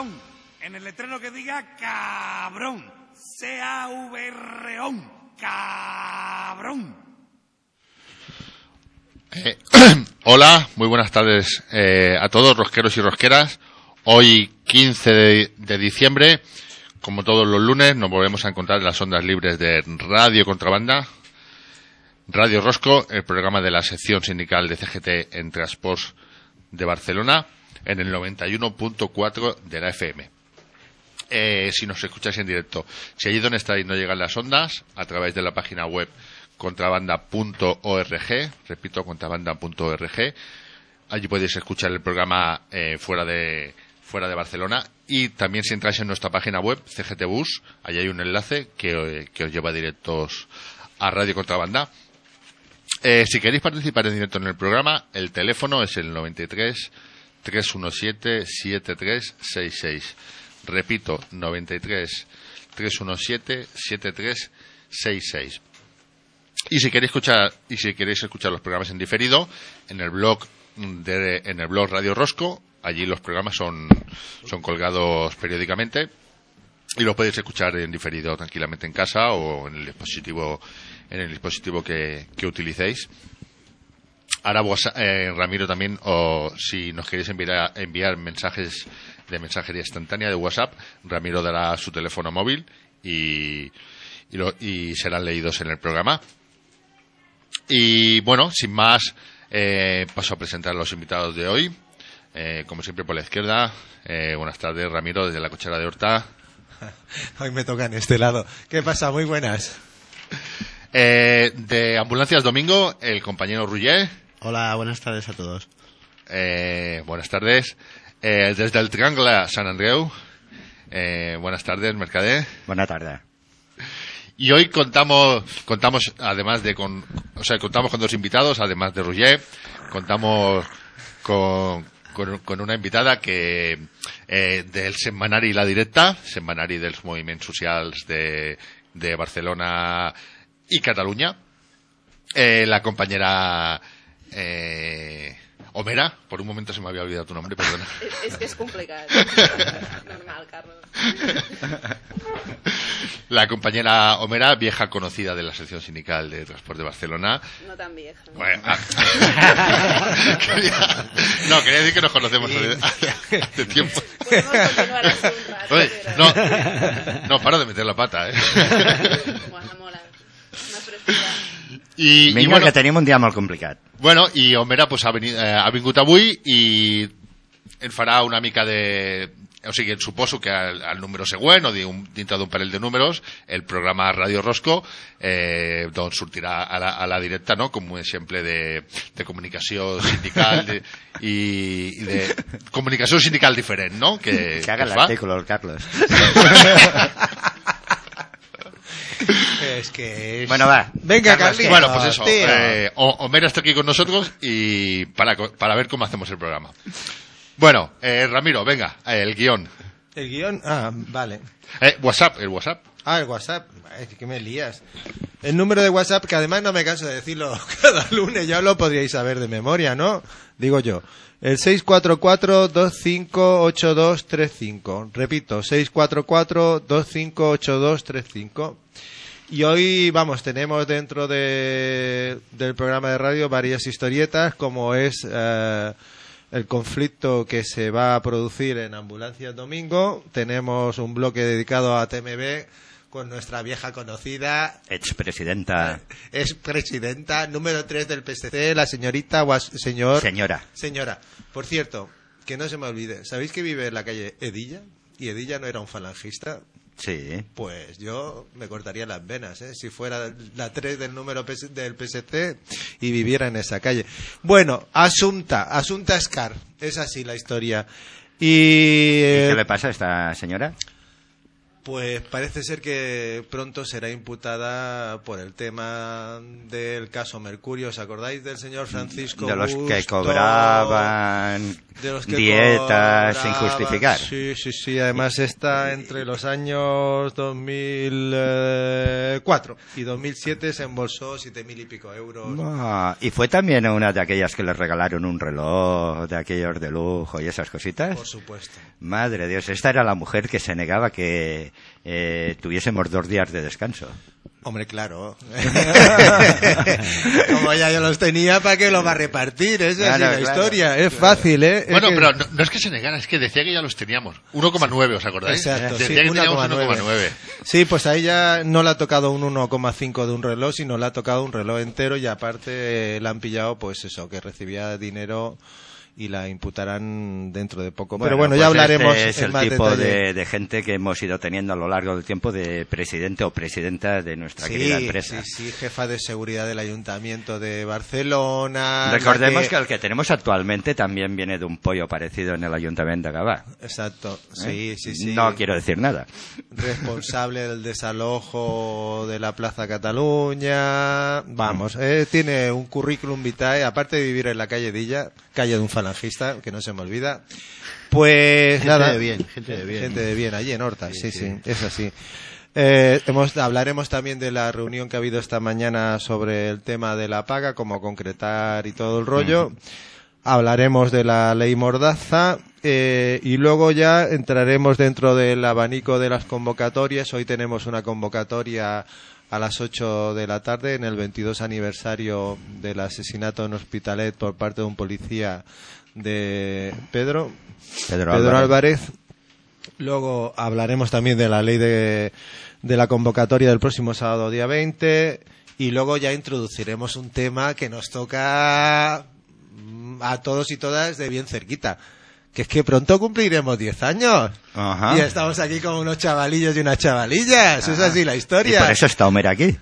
cabrón. En el letrero que diga cabrón. C-A-V-R-O-N. Cabrón. Hola, muy buenas tardes a todos, rosqueros y rosqueras. Hoy 15 de diciembre, como todos los lunes, nos volvemos a encontrar en las ondas libres de Radio Contrabanda, Radio Rosco, el programa de la sección sindical de CGT en Transports de Barcelona, en el 91.4 de la FM. Si nos escucháis en directo, si allí donde estáis no llegan las ondas, a través de la página web contrabanda.org, repito, contrabanda.org, allí podéis escuchar el programa fuera de Barcelona, y también si entráis en nuestra página web CGT Bus, allí hay un enlace que os lleva directos a Radio Contrabanda. Si queréis participar en directo en el programa, el teléfono es el 93 317 7366. Repito, 93 317 7366. Y si queréis escuchar los programas en diferido, en el blog Radio Rosco, allí los programas son colgados periódicamente y los podéis escuchar en diferido tranquilamente en casa o en el dispositivo que utilicéis. Ahora Ramiro también, o si nos queréis enviar mensajes de mensajería instantánea de WhatsApp, Ramiro dará su teléfono móvil y serán leídos en el programa. Y bueno, sin más, paso a presentar a los invitados de hoy. Como siempre por la izquierda, buenas tardes, Ramiro, desde la cochera de Horta. Hoy me toca en este lado. ¿Qué pasa? Muy buenas. De Ambulancias Domingo, el compañero Rugger. Hola, buenas tardes a todos. Buenas tardes. Desde el Triangle Sant Andreu, buenas tardes, Mercader. Buenas tardes. Y hoy contamos además contamos con dos invitados, además de Rugger, contamos con una invitada que del Setmanari La Directa, Setmanari dels Moviments Socials de Barcelona y Cataluña, la compañera Omera. Por un momento se me había olvidado tu nombre, perdona. Es que es complicado. Normal, Carlos. La compañera Omera, vieja conocida de la sección sindical de Transporte de Barcelona. No tan vieja. Bueno, quería decir que nos conocemos hace tiempo. Podemos continuar así un rato. Oye, pero... no, paro de meter la pata, Bueno, mola. Una frescura. I bueno, que tenim un dia molt complicat. Bueno, i Omera pues, ha vingut avui i ens farà una mica de... O sigui, suposo que al número següent o dintre d'un parell de números el programa Radio Rosco doncs sortirà a la directa, no? Com un exemple de comunicació sindical i de comunicació sindical diferent, no? Que haga l'artículo, el Carlos. Es que es... Bueno, va. Venga, Carlos. Bueno, pues eso. Omera está aquí con nosotros y para ver cómo hacemos el programa. Bueno, Ramiro, venga, el guión. ¿El guión? Vale. El WhatsApp. El WhatsApp. Es que me lías. El número de WhatsApp, que además no me canso de decirlo cada lunes, ya lo podríais saber de memoria, ¿no? Digo yo. El 644-258235. Repito, 644-258235. Y hoy, tenemos dentro del programa de radio varias historietas, como es el conflicto que se va a producir en Ambulancias Domingo. Tenemos un bloque dedicado a TMB con nuestra vieja conocida, expresidenta, número 3 del PSC, la señora. Por cierto, que no se me olvide, ¿sabéis que vive en la calle Edilla? ¿Y Edilla no era un falangista? Sí. Pues yo me cortaría las venas, si fuera la 3 del número del PSC y viviera en esa calle. Bueno, Asunta Escar, es así la historia. ¿Y qué le pasa a esta señora? Pues parece ser que pronto será imputada por el tema del caso Mercurio. ¿Os acordáis del señor Francisco De los que Busto? cobraban De los que dietas sin cobraban, justificar. Sí. Además está entre los años 2004 y 2007 se embolsó 7.000 y pico euros. Y fue también una de aquellas que les regalaron un reloj de aquellos de lujo y esas cositas. Por supuesto. Madre de Dios, esta era la mujer que se negaba que tuviésemos 2 días de descanso. Hombre, claro. Como ya yo los tenía, ¿para qué los va a repartir? Esa es la historia. Es fácil, ¿eh? Bueno, pero no es que se negara, es que decía que ya los teníamos. 1,9, ¿os acordáis? Exacto, Decía sí, que teníamos 1,9. 1,9. Sí, pues a ella no le ha tocado un 1,5 de un reloj, sino le ha tocado un reloj entero y aparte le han pillado, pues eso, que recibía dinero y la imputarán dentro de poco. Pero bueno, ya pues hablaremos este es en el más tipo detalle. de gente que hemos ido teniendo a lo largo del tiempo de presidente o presidenta de nuestra querida empresa. Sí, jefa de seguridad del Ayuntamiento de Barcelona. Recordemos que el que tenemos actualmente también viene de un pollo parecido en el Ayuntamiento de Gavà. Exacto, sí. No quiero decir nada. Responsable del desalojo de la Plaza Cataluña. Vamos, tiene un currículum vitae, aparte de vivir en la calle Dilla, calle de un falangista, que no se me olvida. Pues gente nada. De bien, gente de bien. Gente de bien, allí en Horta, sí, es así. Hablaremos también de la reunión que ha habido esta mañana sobre el tema de la paga, cómo concretar y todo el rollo. Hablaremos de la ley Mordaza y luego ya entraremos dentro del abanico de las convocatorias. Hoy tenemos una convocatoria a las 8 de la tarde en el 22 aniversario del asesinato en Hospitalet por parte de un policía de Pedro Álvarez. Luego hablaremos también de la ley de la convocatoria del próximo sábado día 20 y luego ya introduciremos un tema que nos toca a todos y todas de bien cerquita, que es que pronto cumpliremos 10 años. Ajá. Y estamos aquí como unos chavalillos y unas chavalillas. Es así la historia. Y por eso está Homer aquí.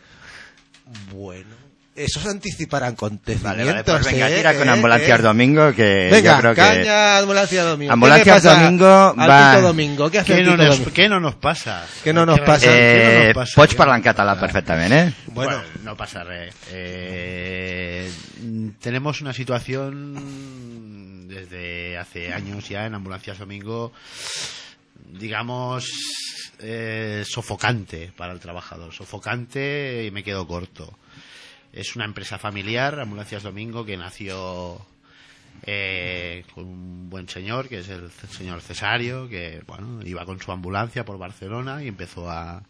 Bueno, esos anticiparán acontecimientos. Vale, pues venga, tira con Ambulancias Domingo, que venga, yo creo que... caña, Ambulancias Domingo. Ambulancias ¿Qué le pasa Domingo al va... Tito Domingo? ¿Qué hace el Tito Domingo? ¿Qué no nos pasa? ¿Qué no nos pasa? ¿Qué no nos pasa? Pots parlar en català perfectament, eh? Bueno, no pasa res. Tenemos una situación desde hace años ya en Ambulancias Domingo, digamos, sofocante para el trabajador. Sofocante y me quedo corto. Es una empresa familiar, Ambulancias Domingo, que nació con un buen señor, que es el señor Cesario, que bueno, iba con su ambulancia por Barcelona y empezó a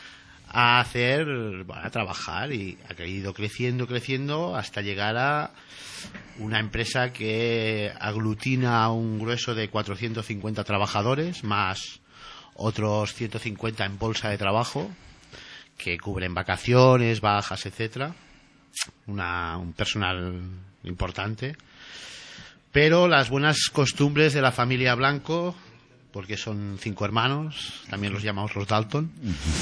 trabajar y ha ido creciendo hasta llegar a una empresa que aglutina un grueso de 450 trabajadores, más otros 150 en bolsa de trabajo, que cubren vacaciones, bajas, etcétera. Un personal importante. Pero las buenas costumbres de la familia Blanco, porque son 5 hermanos, también los llamamos los Dalton.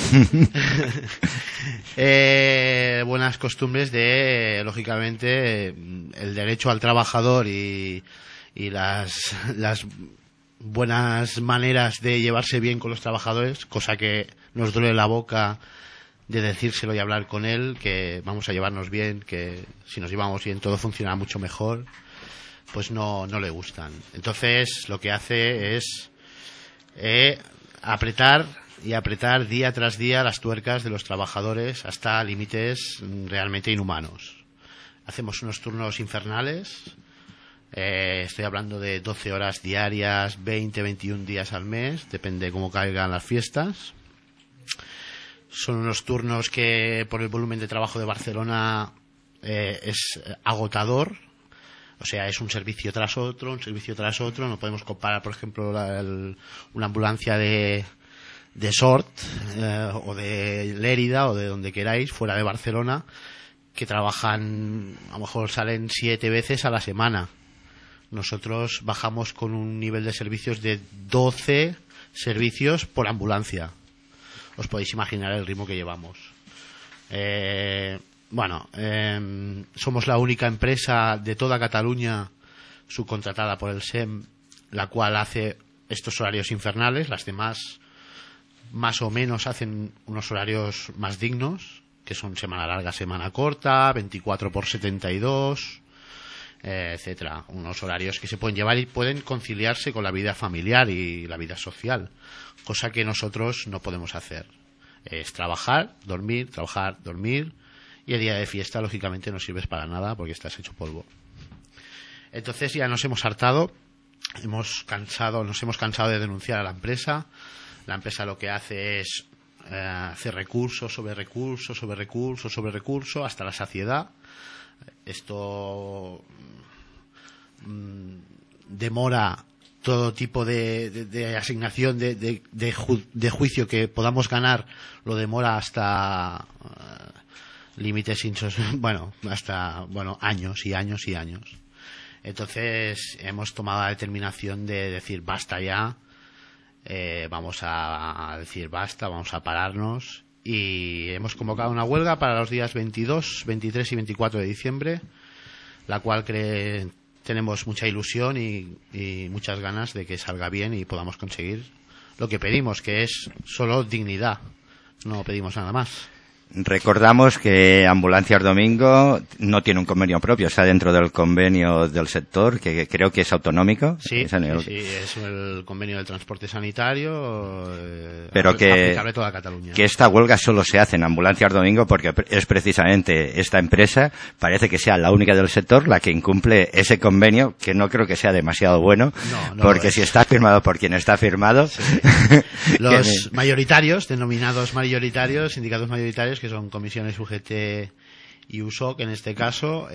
Buenas costumbres de, lógicamente, el derecho al trabajador y las buenas maneras de llevarse bien con los trabajadores, cosa que nos duele la boca de decírselo y hablar con él, que vamos a llevarnos bien, que si nos llevamos bien todo funcionará mucho mejor, pues no le gustan. Entonces lo que hace es apretar día tras día las tuercas de los trabajadores hasta límites realmente inhumanos. Hacemos unos turnos infernales, estoy hablando de 12 horas diarias, 21 días al mes, depende cómo caigan las fiestas. Son unos turnos que por el volumen de trabajo de Barcelona es agotador. O sea, es un servicio tras otro. No podemos comparar, por ejemplo, una ambulancia de Sort o de Lérida o de donde queráis, fuera de Barcelona, que trabajan, a lo mejor salen 7 veces a la semana. Nosotros bajamos con un nivel de servicios de 12 servicios por ambulancia. Os podéis imaginar el ritmo que llevamos. Somos la única empresa de toda Cataluña subcontratada por el SEM, la cual hace estos horarios infernales. Las demás más o menos hacen unos horarios más dignos, que son semana larga, semana corta, 24 por 72, etcétera. Unos horarios que se pueden llevar y pueden conciliarse con la vida familiar y la vida social, cosa que nosotros no podemos hacer. Es trabajar, dormir, y el día de fiesta, lógicamente, no sirves para nada porque estás hecho polvo. Entonces ya nos hemos hartado, nos hemos cansado de denunciar a la empresa. La empresa lo que hace es hacer recurso sobre recurso sobre recurso sobre recurso hasta la saciedad. Esto demora todo tipo de asignación de juicio que podamos ganar, lo demora hasta límites hasta años y años y años. Entonces hemos tomado la determinación de decir basta ya, vamos a decir basta, vamos a pararnos, y hemos convocado una huelga para los días 22, 23 y 24 de diciembre, la cual tenemos mucha ilusión y muchas ganas de que salga bien y podamos conseguir lo que pedimos, que es solo dignidad, no pedimos nada más. Recordamos que Ambulancias Domingo no tiene un convenio propio, está dentro del convenio del sector, que creo que es autonómico. Sí, es el convenio del transporte sanitario, pero aplicable a toda Cataluña. Que esta huelga solo se hace en Ambulancias Domingo porque es precisamente esta empresa, parece que sea la única del sector la que incumple ese convenio, que no creo que sea demasiado bueno, porque si está firmado por quien está firmado... Sí. Los mayoritarios, denominados mayoritarios, sindicatos mayoritarios, que son comisiones UGT y USOC en este caso,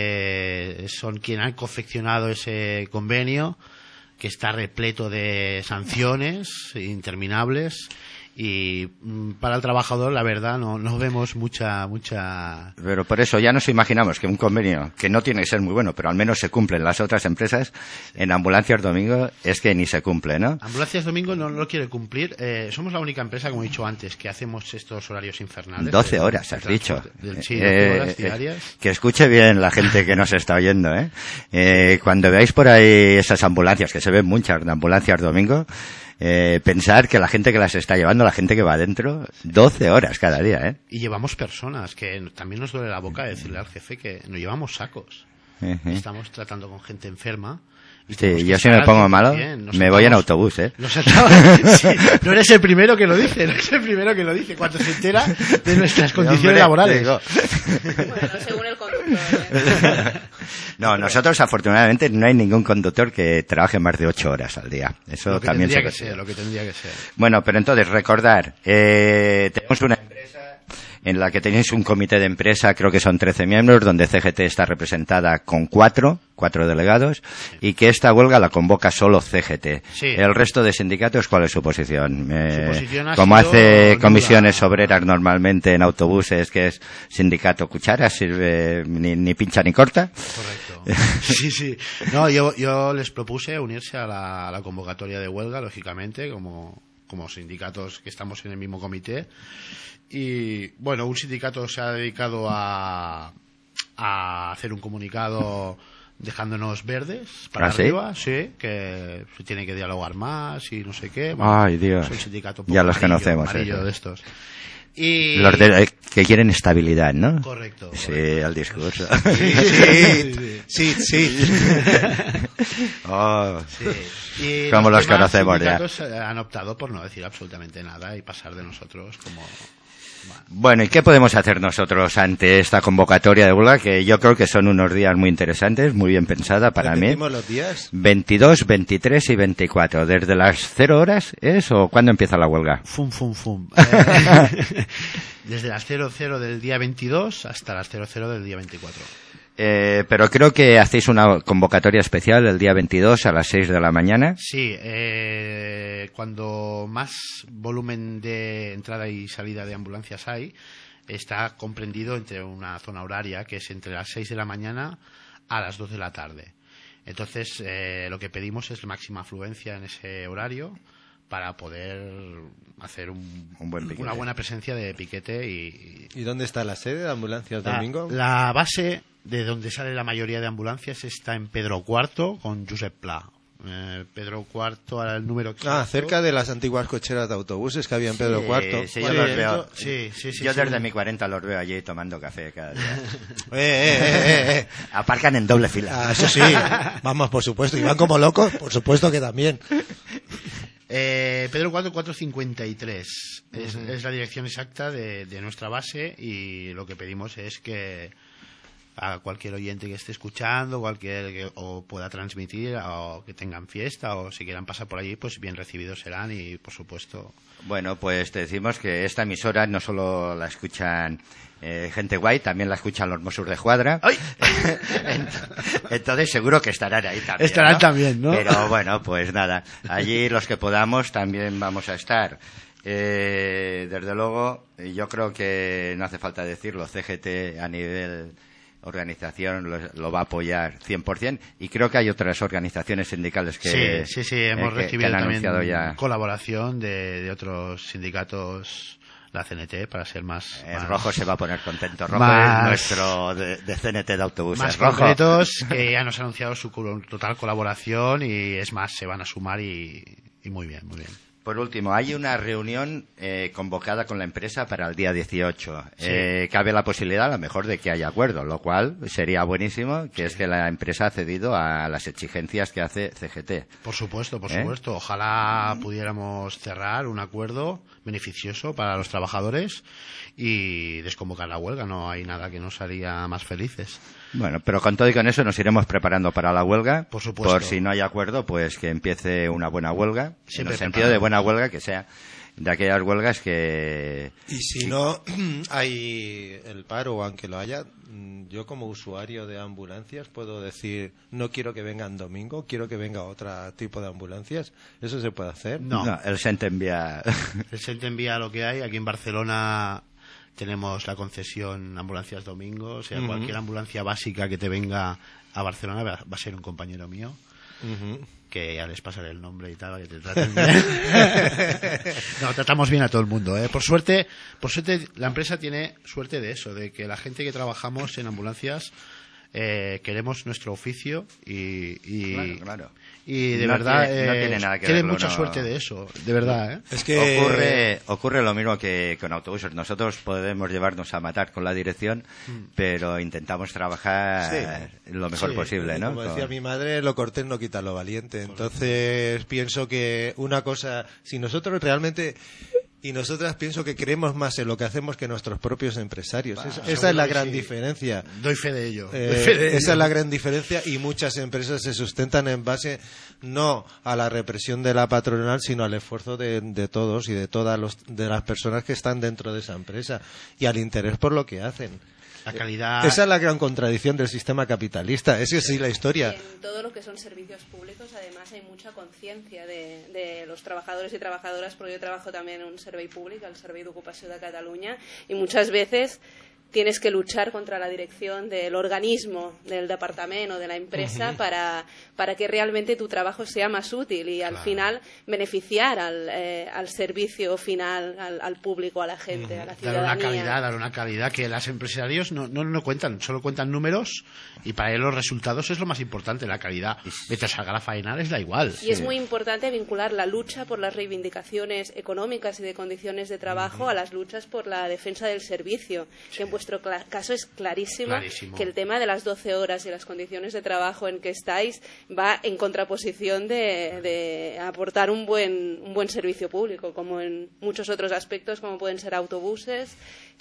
son quienes han confeccionado ese convenio, que está repleto de sanciones interminables, y para el trabajador, la verdad, no vemos mucha... Pero por eso ya nos imaginamos que un convenio que no tiene que ser muy bueno, pero al menos se cumple en las otras empresas, en Ambulancias Domingo es que ni se cumple, ¿no? Ambulancias Domingo no lo quiere cumplir. Somos la única empresa, como he dicho antes, que hacemos estos horarios infernales. 12 horas, has dicho. Sí, 12 horas diarias. Que escuche bien la gente que nos está oyendo, ¿eh? Cuando veáis por ahí esas ambulancias, que se ven muchas de Ambulancias Domingo, pensar que la gente que las está llevando, la gente que va adentro, 12 horas cada día, ¿eh? Y llevamos personas, que también nos duele la boca decirle al jefe que no llevamos sacos. Estamos tratando con gente enferma. Sí, yo si me pongo malo, me voy en autobús, ¿eh? Sí, no eres el primero que lo dice, cuando se entera de nuestras condiciones laborales. Bueno, según el conductor. No, nosotros afortunadamente no hay ningún conductor que trabaje más de 8 horas al día. Eso lo que también tendría que ser, lo que tendría que ser. Bueno, pero entonces recordar, tenemos una empresa en la que tenéis un comité de empresa, creo que son 13 miembros, donde CGT está representada con 4 delegados, y que esta huelga la convoca solo CGT. Sí. El resto de sindicatos, ¿cuál es su posición? Su posición ha como sido hace nula. comisiones obreras normalmente en autobuses, que es sindicato cuchara, sirve ni pincha ni corta. Correcto. Sí. No, yo les propuse unirse a la convocatoria de huelga, lógicamente, como sindicatos que estamos en el mismo comité. Y bueno, un sindicato se ha dedicado a hacer un comunicado dejándonos verdes para arriba, sí, que se tiene que dialogar más y no sé qué. Bueno, Ay, Dios. es un sindicato un poco Ya los conocemos, amarillo de estos. Y... Los que quieren estabilidad, ¿no? Correcto. Sí, al discurso. Sí. Oh. Sí. Y Como los demás conocemos ya. sindicatos han optado por no decir absolutamente nada y pasar de nosotros como... Bueno, ¿y qué podemos hacer nosotros ante esta convocatoria de huelga? Que yo creo que son unos días muy interesantes, muy bien pensada para mí. ¿Repetimos los días? 22, 23 y 24. ¿Desde las 0 horas es o cuándo empieza la huelga? Fum. Desde las 00 del día 22 hasta las 00 del día 24. Pero creo que hacéis una convocatoria especial el día 22 a las 6 de la mañana. Sí, cuando más volumen de entrada y salida de ambulancias hay, está comprendido entre una zona horaria que es entre las 6 de la mañana a las 2 de la tarde. Entonces, lo que pedimos es máxima afluencia en ese horario para poder hacer una buena presencia de piquete. ¿Y dónde está la sede de Ambulancias Domingo? La base de donde sale la mayoría de ambulancias está en Pedro IV con Josep Pla. Pedro IV era el número exacto. Cerca de las antiguas cocheras de autobuses que había en Pedro IV. Sí, yo los veo. Sí, Yo desde mi 40 los veo allí tomando café cada día. Aparcan en doble fila. Eso sí, vamos, por supuesto. Y van como locos, por supuesto que también. Pedro IV 453 es la dirección exacta de nuestra base, y lo que pedimos es que a cualquier oyente que esté escuchando, o pueda transmitir, o que tengan fiesta, o si quieran pasar por allí, pues bien recibidos serán. Y por supuesto, bueno, pues te decimos que esta emisora no solo la escuchan gente guay, también la escuchan los Mossos de Escuadra. Entonces seguro que estarán ahí también. Estarán también, ¿no? Pero bueno, pues nada, allí los que podamos también vamos a estar. Desde luego, yo creo que no hace falta decirlo, CGT a nivel organización lo va a apoyar 100%, y creo que hay otras organizaciones sindicales que sí, hemos recibido que han también anunciado ya. Colaboración de otros sindicatos, la CNT, para ser más... Rojo se va a poner contento. Rojo más, es nuestro de CNT de autobuses. Más Rojo. concretos, que ya nos han anunciado su total colaboración, y es más, se van a sumar, y muy bien, muy bien. Por último, hay una reunión convocada con la empresa para el día 18. Sí. Cabe la posibilidad, a lo mejor, de que haya acuerdo, lo cual sería buenísimo, que es que la empresa ha cedido a las exigencias que hace CGT. Por supuesto. Ojalá pudiéramos cerrar un acuerdo beneficioso para los trabajadores y desconvocar la huelga. No hay nada que nos haría más felices. Bueno, pero con todo y con eso nos iremos preparando para la huelga. Por supuesto. Por si no hay acuerdo, pues que empiece una buena huelga. Siempre en el sentido de buena huelga, que sea de aquellas huelgas que... Y si no hay el paro, aunque lo haya, yo como usuario de ambulancias puedo decir, no quiero que vengan domingo, quiero que venga otro tipo de ambulancias. ¿Eso se puede hacer? No. El SENT envía... El SENT envía lo que hay. Aquí en Barcelona tenemos la concesión ambulancias domingo, o sea, cualquier ambulancia básica que te venga a Barcelona va a ser un compañero mío, que ya les pasaré el nombre y tal, que te traten bien. No, tratamos bien a todo el mundo, ¿eh? Por suerte, la empresa tiene suerte de eso, de que la gente que trabajamos en ambulancias queremos nuestro oficio y Claro. Y de No verdad, no tiene nada que tiene verlo, mucha no. suerte de eso, de verdad, ¿eh? Es que Ocurre lo mismo que con autobuses. Nosotros podemos llevarnos a matar con la dirección, pero intentamos trabajar lo mejor posible, ¿no? Como decía mi madre, lo cortés no quita lo valiente. Entonces pienso que una cosa, si nosotros realmente... Y nosotras pienso que creemos más en lo que hacemos que nuestros propios empresarios. Esa es la gran diferencia. Doy fe de ello. Esa es la gran diferencia, y muchas empresas se sustentan en base no a la represión de la patronal, sino al esfuerzo de todos y de todas de las personas que están dentro de esa empresa, y al interés por lo que hacen. La calidad... Esa es la gran contradicción del sistema capitalista. Esa es la historia. En todo lo que son servicios públicos, además, hay mucha conciencia de los trabajadores y trabajadoras, porque yo trabajo también en un servei públic, el Servei d'Ocupació de Catalunya, y muchas veces tienes que luchar contra la dirección del organismo, del departamento o de la empresa para que realmente tu trabajo sea más útil y al final beneficiar al servicio final, al público, a la gente, a la ciudadanía. Dar una calidad que los empresarios no cuentan, solo cuentan números, y para ellos los resultados es lo más importante, la calidad. Mientras salga la faena les da igual. Y es muy importante vincular la lucha por las reivindicaciones económicas y de condiciones de trabajo a las luchas por la defensa del servicio, que en vuestro caso es clarísimo que el tema de las 12 horas y las condiciones de trabajo en que estáis va en contraposición de aportar un buen servicio público, como en muchos otros aspectos, como pueden ser autobuses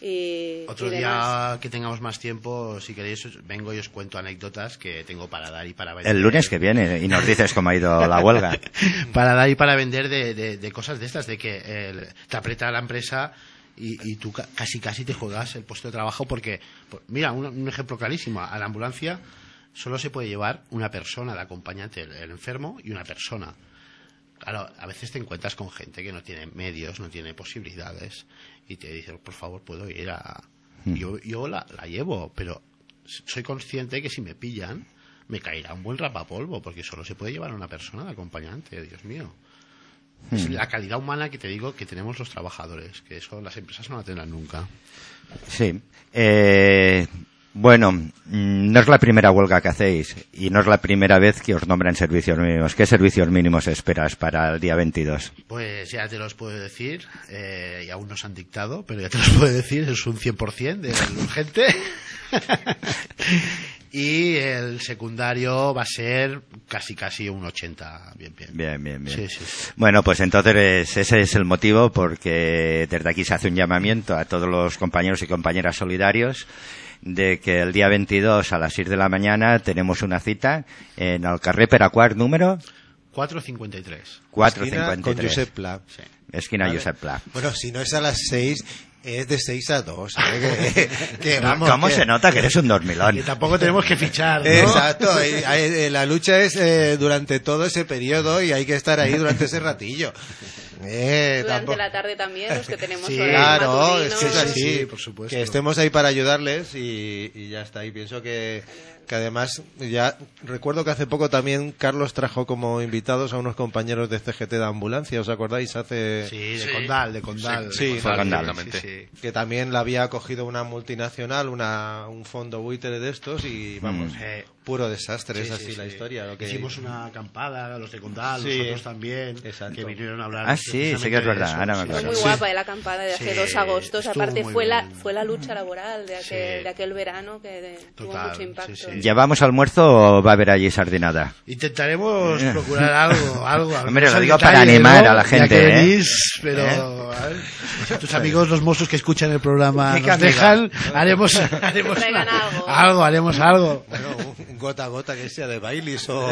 y otro y día demás. que tengamos más tiempo, si queréis, vengo y os cuento anécdotas que tengo para dar y para vender. El lunes que viene, y nos dices cómo ha ido la huelga. Para dar y para vender de cosas de estas, de que te aprieta la empresa y tú casi te juegas el puesto de trabajo, porque, mira, un ejemplo clarísimo, a la ambulancia solo se puede llevar una persona de acompañante, el enfermo, y una persona. Claro, a veces te encuentras con gente que no tiene medios, no tiene posibilidades, y te dicen, por favor, puedo ir a... Yo la llevo, pero soy consciente que si me pillan me caerá un buen rapapolvo, porque solo se puede llevar una persona de acompañante, Dios mío. Es la calidad humana que te digo que tenemos los trabajadores, que eso las empresas no la tendrán nunca. Sí. Bueno, no es la primera huelga que hacéis y no es la primera vez que os nombran servicios mínimos. ¿Qué servicios mínimos esperas para el día 22? Pues ya te los puedo decir, y aún no se han dictado, pero ya te los puedo decir, es un 100% de urgente. Y el secundario va a ser casi un 80, bien. Bien. Sí. Bueno, pues entonces ese es el motivo porque desde aquí se hace un llamamiento a todos los compañeros y compañeras solidarios de que el día 22 a las 6 de la mañana tenemos una cita en el carrer Peraquart número 453. 453. Con Josep Pla. Sí. Esquina Vale. Josep Pla. Bueno, si no es a las 6, es de 6 a 2. Que vamos, ¿Cómo que- se nota que eres un dormilón? Y tampoco tenemos que fichar, ¿no? Exacto, la lucha es durante todo ese periodo y hay que estar ahí durante ese ratillo. Durante Tampoco- la tarde también, los que tenemos Sí, horarios Claro, matutinos. es que es así, Sí, por supuesto. que estemos ahí para ayudarles y ya está. Y pienso que además, ya recuerdo que hace poco también Carlos trajo como invitados a unos compañeros de CGT de ambulancia, ¿os acordáis? Sí, de Sí. Condal. Sí, Fue Condal. exactamente. Que también la había acogido una multinacional, un fondo buitre de estos y vamos, puro desastre, es así la historia. Lo que... Hicimos una acampada, los de Condal, Sí. nosotros también, Exacto. que vinieron a hablar. Ah, sí que es verdad, ahora me Fue acuerdo. muy Sí. guapa la acampada de hace Sí, 2 agostos. estuvo Aparte muy fue bien. fue la lucha laboral de aquel, Sí. de aquel verano que tuvo Total, mucho impacto. sí. ¿Llevamos almuerzo o va a haber allí sardinada? Intentaremos procurar algo. Hombre, lo al digo detalle, para animar ¿no? a la Ya gente, que ¿eh? venís, pero a ver, si tus amigos los mozos que escuchan el programa ¿Qué nos amiga? dejan, haremos Traigan algo. haremos algo. Bueno, un gota a gota que sea de Baileys o,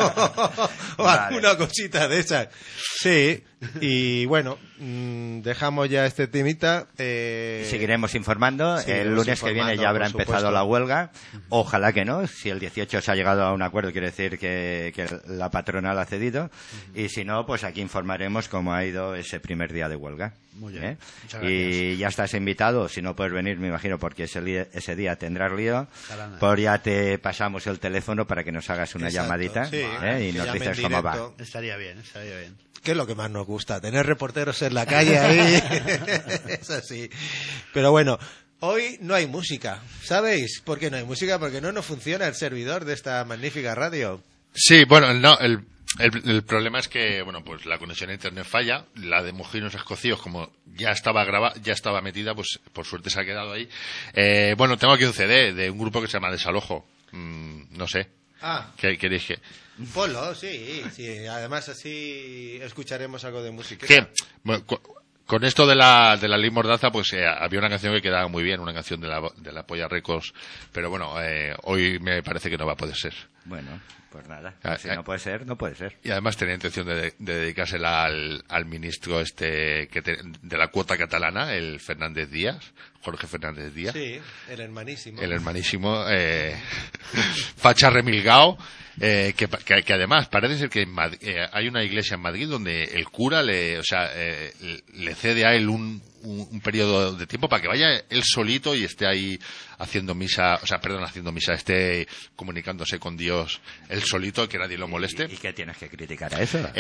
o Vale. alguna cosita de esas. Sí, y bueno, dejamos ya este temita. Seguiremos informando. seguiremos El lunes que viene informando, ya habrá por empezado supuesto. la huelga. Ojalá que no. Si el 18 se ha llegado a un acuerdo, quiere decir que la patronal ha cedido. Y si no, pues aquí informaremos cómo ha ido ese primer día de huelga. Muy bien. ¿Eh? Muchas Y ya estás invitado. Si no puedes venir, me imagino, porque ese día tendrás lío. Caramba. Pues ya te pasamos el teléfono para que nos hagas una Exacto, llamadita sí, y que nos llamen dices cómo va. directo. Estaría bien. Que es lo que más nos gusta, tener reporteros en la calle ahí. Es así. Pero bueno, hoy no hay música. ¿Sabéis por qué no hay música? Porque no nos funciona el servidor de esta magnífica radio. Sí, bueno, no, el problema es que, bueno, pues la conexión a internet falla. La de Mojinos Escocíos, como ya estaba ya estaba metida, pues por suerte se ha quedado ahí. Bueno, tengo aquí un CD de un grupo que se llama Desalojo. No sé. Ah, ¿Qué dije? Polo, sí. Además así escucharemos algo de música. Que, bueno, con esto de la ley Mordaza, pues había una canción que quedaba muy bien, una canción de la Polla Records, pero bueno, hoy me parece que no va a poder ser. Bueno, pues nada. Ah, Si no puede ser, no puede ser. Y además tenía intención de dedicársela al ministro de la cuota catalana, el Fernández Díaz, Jorge Fernández Díaz. Sí, el hermanísimo. El hermanísimo Facha Remilgao, que además parece ser que hay una iglesia en Madrid donde el cura le cede a él un periodo de tiempo para que vaya él solito y esté ahí haciendo misa, esté comunicándose con Dios él solito, que nadie lo moleste. ¿Y qué tienes que criticar a eso?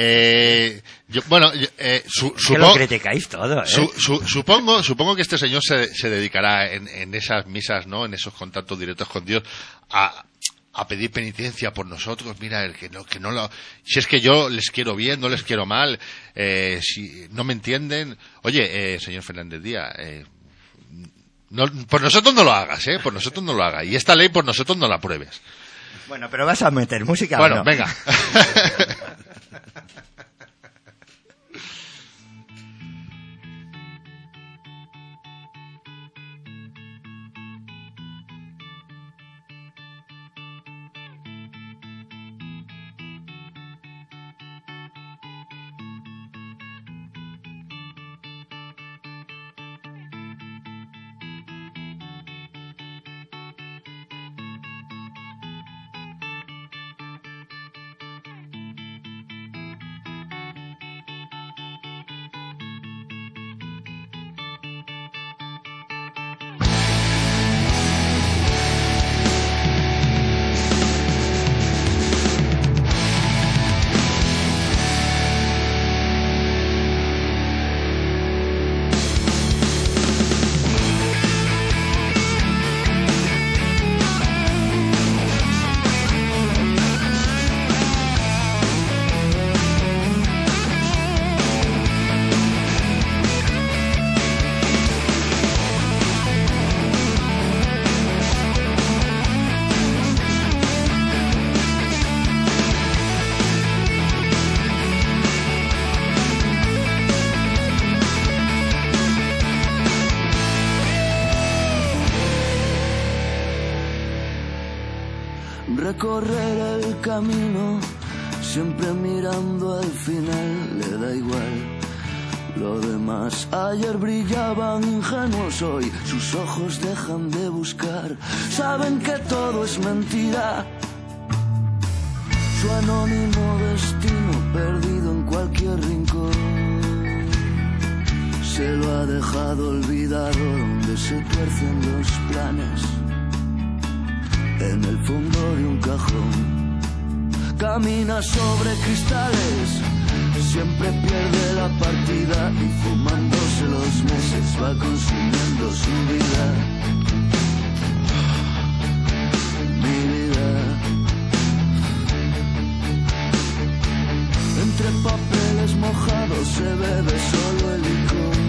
Eh, Que lo criticáis todo, ¿eh? Supongo que este señor se dedicará en esas misas, ¿no? En esos contactos directos con Dios a pedir penitencia por nosotros. Mira, si es que yo les quiero bien, no les quiero mal, si no me entienden. Oye, señor Fernández Díaz, por nosotros no lo hagas, por nosotros no lo hagas. Y esta ley por nosotros no la apruebes. Bueno, pero vas a meter música. Bueno, ¿o no? venga. recorrer el camino, siempre mirando al final, le da igual lo demás. Ayer brillaban ingenuos, hoy sus ojos dejan de buscar, saben que todo es mentira. Su anónimo destino perdido en cualquier rincón, se lo ha dejado olvidado donde se tuercen los planes, en el fondo de un cajón. Camina sobre cristales, siempre pierde la partida y fumándose los meses va consumiendo su vida. Mi vida. Entre papeles mojados se bebe solo el licor,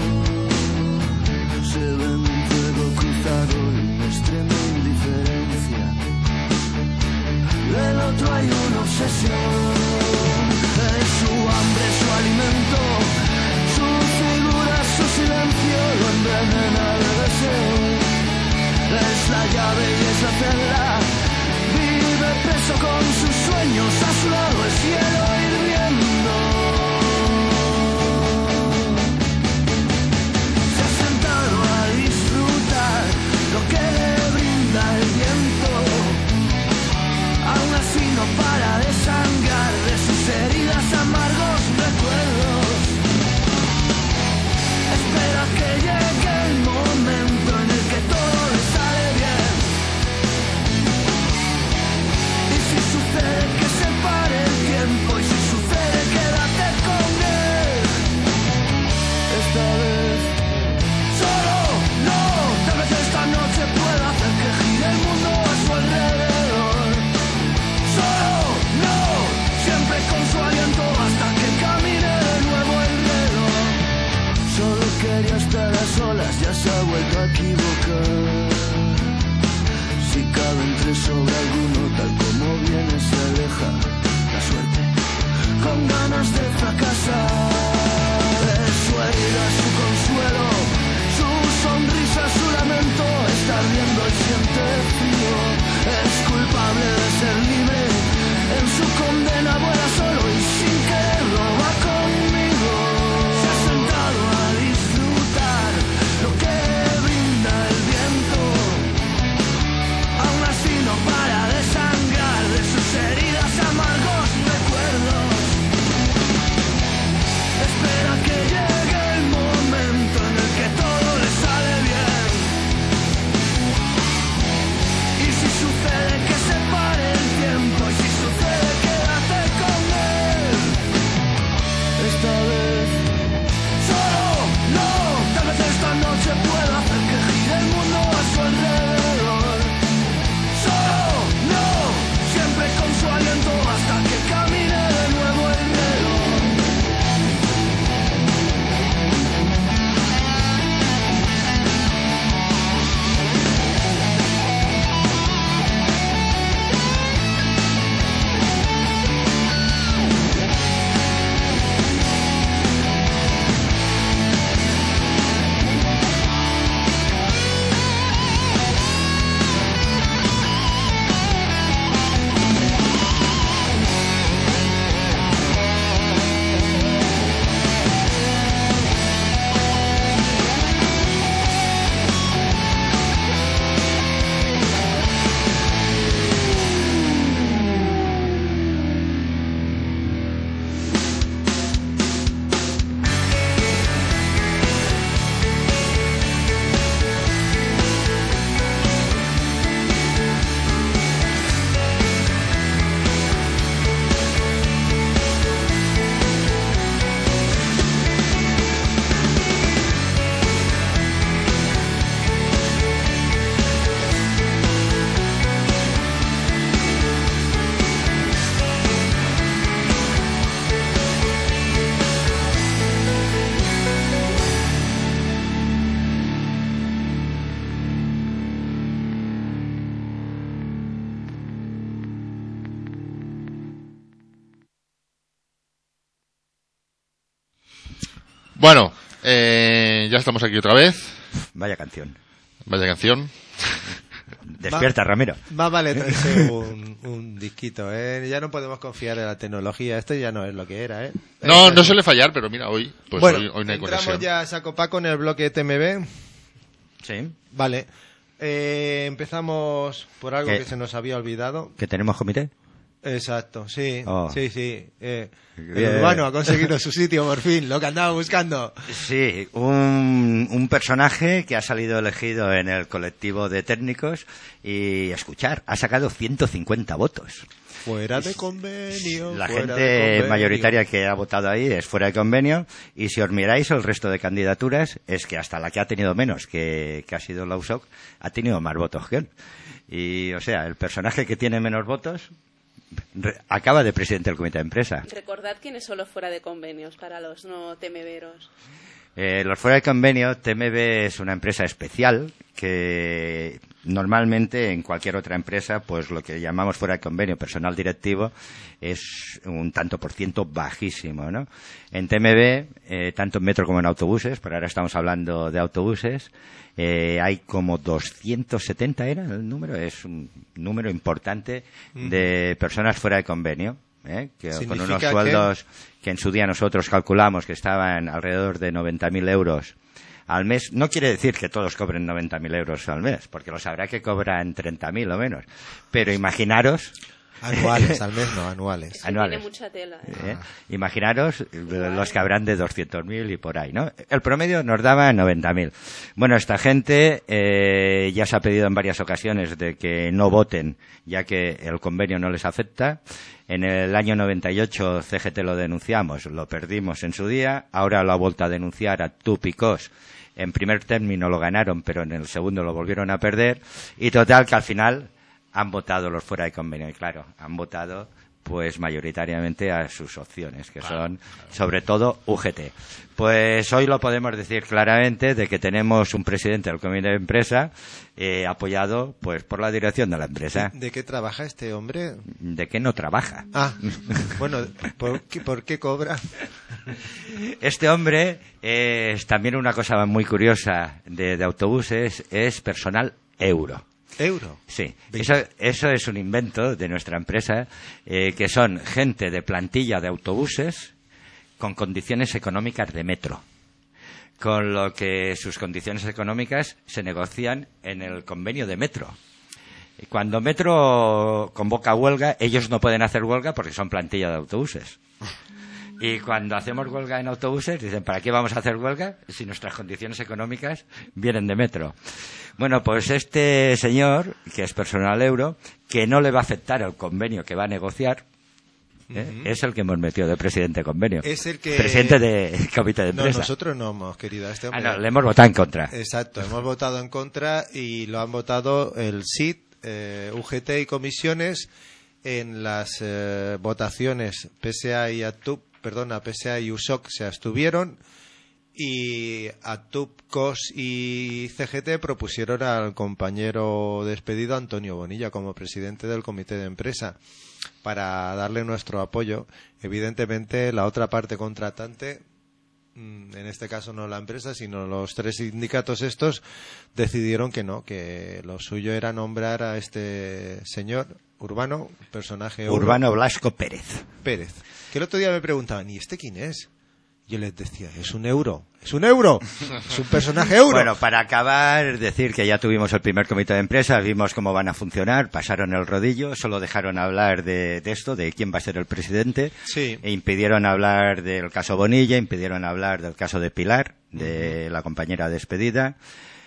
se ve un fuego cruzado en extrema indiferencia. Del otro hay una obsesión, es su hambre, su alimento, su figura, su silencio, lo envenena el deseo. Es la llave y es la celda, vive preso con sus sueños, a su lado el cielo hirviendo. Se ha sentado a disfrutar lo que le brinda el viento, aún así no para de sangrar de sus heridas amargos recuerdos. Espera que llegue el momento en el que todo le sale bien, y si sucede que se pare el tiempo, y si sucede quédate con él. Esta vez solo no, tal vez esta noche pueda hacer que gire el mundo a su alrededor. Solo no, siempre con su aliento hasta que camine de nuevo el reloj. Solo quería estar a solas, ya se ha vuelto a equivocar. Si cabe entre sobre alguno, tal como viene se aleja la suerte, con ganas de fracasar. Es su herida, su consuelo, su sonrisa, su lamento, está ardiendo y siente frío. Es culpable de ser libre, en su condena vuela solo y sin quererlo va conmigo. Se ha sentado a disfrutar lo que brinda el viento, aún así no para de sangrar de sus heridas amargos recuerdos. Espera que llegue el momento en el que todo le sale bien, y si sucede que se pare el tiempo, y si sucede quédate con él. Esta vez solo no, tal vez esta noche pueda hacer que gire el mundo a su alrededor. Solo no, siempre con su aliento hasta que camine de nuevo el reloj. Bueno, ya estamos aquí otra vez. Vaya canción. Vaya canción. Despierta, Ramiro. Más vale traerse un disquito, ¿eh? Ya no podemos confiar en la tecnología. Esto ya no es lo que era, ¿eh? No suele fallar, pero mira, hoy pues bueno, hoy no hay entramos conexión. ya a saco paco en el bloque TMB. Sí. Vale. Empezamos por algo ¿Qué? que se nos había olvidado. ¿Que tenemos comité? Exacto, sí. Oh. Sí. El Bien. urbano ha conseguido su sitio por fin, lo que andaba buscando. Sí, un personaje que ha salido elegido en el colectivo de técnicos y escuchar, ha sacado 150 votos. Fuera de convenio. La fuera de gente convenio. mayoritaria que ha votado ahí es fuera de convenio, y si os miráis el resto de candidaturas, es que hasta la que ha tenido menos, que ha sido la USOC, ha tenido más votos que él. Y, o sea, el personaje que tiene menos votos acaba de presidente del comité de empresa. Recordad quiénes son los fuera de convenios para los no temeveros. Los fuera de convenio, TMB es una empresa especial que normalmente en cualquier otra empresa, pues lo que llamamos fuera de convenio, personal directivo, es un tanto por ciento bajísimo, ¿no? En TMB, tanto en metro como en autobuses, por ahora estamos hablando de autobuses, hay como 270, ¿era el número? Es un número importante de personas fuera de convenio. Que con unos sueldos que en su día nosotros calculamos que estaban alrededor de 90.000 euros al mes. No quiere decir que todos cobren 90.000 euros al mes, porque los habrá que cobran 30.000 o menos. Pero imaginaros... Anuales, al mes no, anuales. Anuales. Tiene mucha tela. Imaginaros los que habrán de 200.000 y por ahí, ¿no? El promedio nos daba 90.000. Bueno, esta gente ya se ha pedido en varias ocasiones de que no voten, ya que el convenio no les afecta. En el año 98 CGT lo denunciamos, lo perdimos en su día, ahora lo ha vuelto a denunciar a TUP y COS. En primer término lo ganaron, pero en el segundo lo volvieron a perder, y total que al final han votado los fuera de convenio, y claro, han votado pues mayoritariamente a sus opciones, que son sobre todo UGT. Pues hoy lo podemos decir claramente de que tenemos un presidente del comité de empresa apoyado pues por la dirección de la empresa. ¿De qué trabaja este hombre? ¿De qué no trabaja? Ah, bueno, ¿por qué cobra? Este hombre es también una cosa muy curiosa de autobuses, es personal euro. ¿Euro? Sí, eso es un invento de nuestra empresa, que son gente de plantilla de autobuses con condiciones económicas de metro, con lo que sus condiciones económicas se negocian en el convenio de metro. Y cuando Metro convoca huelga, ellos no pueden hacer huelga porque son plantilla de autobuses. Y cuando hacemos huelga en autobuses, dicen, ¿para qué vamos a hacer huelga si nuestras condiciones económicas vienen de Metro? Bueno, pues este señor, que es personal euro, que no le va a afectar el convenio que va a negociar, es el que hemos metido de presidente de convenio. Es el que... Presidente de comité de empresa. No, nosotros no hemos querido a este hombre. No, le hemos votado en contra. Exacto, hemos votado en contra y lo han votado el SIT, UGT y comisiones en las votaciones PSA y ATUP. PSA y USOC se abstuvieron y ATUP, COS y CGT propusieron al compañero despedido Antonio Bonilla como presidente del comité de empresa para darle nuestro apoyo. Evidentemente la otra parte contratante, en este caso no la empresa sino los tres sindicatos estos, decidieron que no, que lo suyo era nombrar a este señor Urbano, personaje Urbano Blasco Pérez. Que el otro día me preguntaban, ¿y este quién es? Yo les decía, es un euro, es un personaje euro. Bueno, para acabar, decir que ya tuvimos el primer comité de empresa, vimos cómo van a funcionar, pasaron el rodillo, solo dejaron hablar de esto, de quién va a ser el presidente, sí. E impidieron hablar del caso Bonilla, impidieron hablar del caso de Pilar, de la compañera despedida.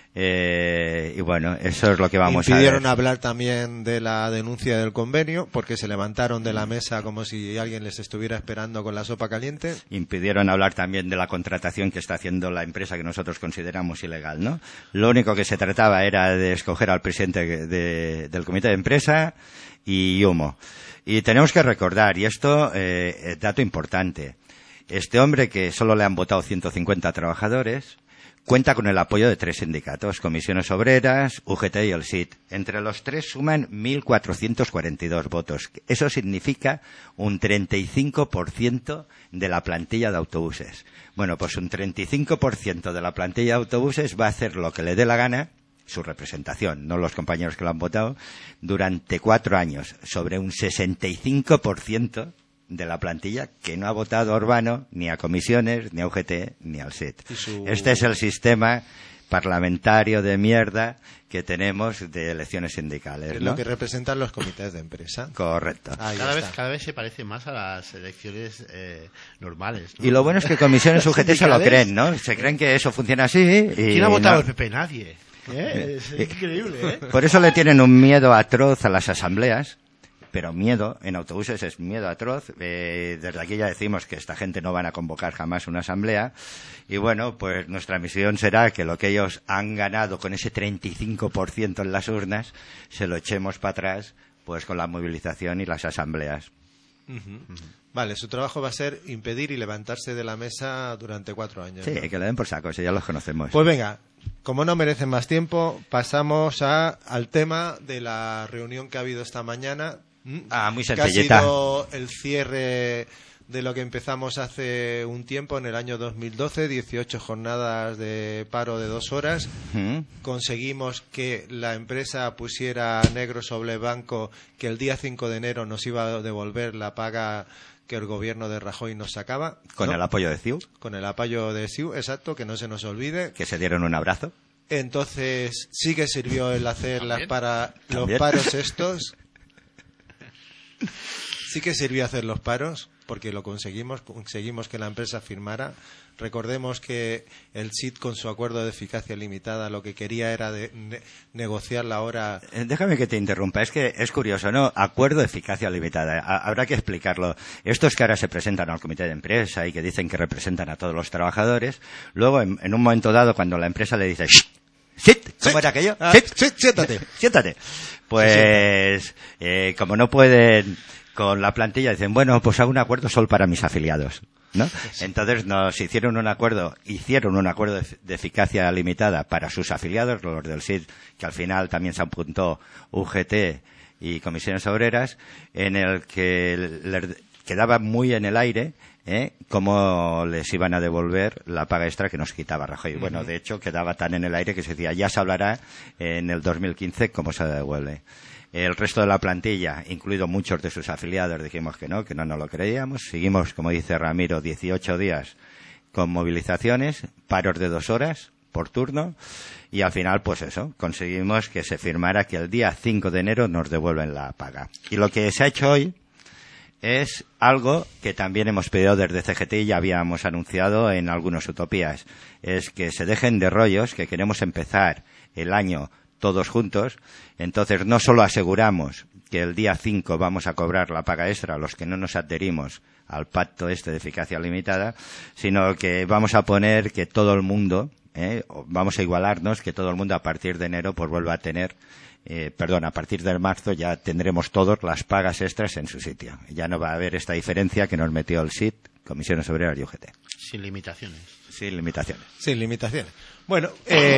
Y bueno, eso es lo que vamos a ver. Impidieron hablar también de la denuncia del convenio, porque se levantaron de la mesa como si alguien les estuviera esperando con la sopa caliente. Impidieron hablar también de la contratación que está haciendo la empresa que nosotros consideramos ilegal, ¿no? Lo único que se trataba era de escoger al presidente del comité de empresa y humo. Y tenemos que recordar, y esto es dato importante, este hombre que solo le han votado 150 trabajadores, cuenta con el apoyo de tres sindicatos, Comisiones Obreras, UGT y el SIT. Entre los tres suman 1.442 votos. Eso significa un 35% de la plantilla de autobuses. Bueno, pues un 35% de la plantilla de autobuses va a hacer lo que le dé la gana su representación, no los compañeros que lo han votado, durante 4 años, sobre un 65% de la plantilla que no ha votado a Urbano, ni a comisiones, ni a UGT, ni al SIT. Este es el sistema parlamentario de mierda que tenemos de elecciones sindicales, Es ¿no? lo que representan los comités de empresa. Correcto. Ahí Cada está. vez se parece más a las elecciones normales, ¿no? Y lo bueno es que comisiones UGT se lo ¿Sindicales? creen, ¿no? Se creen que eso funciona así. Y ¿Quién ha votado no. al PP? Nadie. Es increíble, ¿eh? Por eso le tienen un miedo atroz a las asambleas, pero miedo, en autobuses es miedo atroz. Desde aquí ya decimos que esta gente no van a convocar jamás una asamblea. Y bueno, pues nuestra misión será que lo que ellos han ganado con ese 35% en las urnas, se lo echemos para atrás, pues con la movilización y las asambleas. Vale, su trabajo va a ser impedir y levantarse de la mesa durante 4 años. Sí, ¿no? que le den por saco, si ya los conocemos. Pues venga, como no merecen más tiempo, pasamos al tema de la reunión que ha habido esta mañana. Muy Que ha sencillita. sido el cierre de lo que empezamos hace un tiempo, en el año 2012, 18 jornadas de paro de 2 horas. Conseguimos que la empresa pusiera negro sobre blanco que el día 5 de enero nos iba a devolver la paga que el gobierno de Rajoy nos sacaba. Con ¿no? el apoyo de CiU, Con el apoyo de SIU, exacto, que no se nos olvide. que se dieron un abrazo. Entonces, sí que sirvió el hacer los También. paros estos. Sí que sirvió hacer los paros, porque lo conseguimos que la empresa firmara. Recordemos que el SIT, con su acuerdo de eficacia limitada, lo que quería era negociar la hora. Déjame que te interrumpa, es que es curioso, ¿no? Acuerdo de eficacia limitada. Habrá que explicarlo. Estos que ahora se presentan al comité de empresa y que dicen que representan a todos los trabajadores, luego en un momento dado, cuando la empresa le dice "Shh, sit", ¿cómo era aquello? Ah, Sit, sí, siéntate. siéntate. Pues, como no pueden con la plantilla, dicen, bueno, pues hago un acuerdo solo para mis afiliados, ¿no? Entonces nos hicieron un acuerdo de eficacia limitada para sus afiliados, los del SID, que al final también se apuntó UGT y Comisiones Obreras, en el que les quedaba muy en el aire cómo les iban a devolver la paga extra que nos quitaba Rajoy. Bueno, de hecho, quedaba tan en el aire que se decía, ya se hablará en el 2015 cómo se devuelve. El resto de la plantilla, incluido muchos de sus afiliados, dijimos que no nos lo creíamos. Seguimos, como dice Ramiro, 18 días con movilizaciones, paros de 2 horas por turno, y al final, pues eso, conseguimos que se firmara que el día 5 de enero nos devuelven la paga. Y lo que se ha hecho hoy es algo que también hemos pedido desde CGT y ya habíamos anunciado en algunas utopías, es que se dejen de rollos, que queremos empezar el año todos juntos. Entonces no solo aseguramos que el día 5 vamos a cobrar la paga extra a los que no nos adherimos al pacto este de eficacia limitada, sino que vamos a poner que todo el mundo, vamos a igualarnos, que todo el mundo a partir de enero pues vuelva a tener, a partir de marzo ya tendremos todas las pagas extras en su sitio. Ya no va a haber esta diferencia que nos metió el SIT, Comisiones Obreras y UGT. Sin limitaciones. Sin limitaciones. Sin limitaciones. Bueno,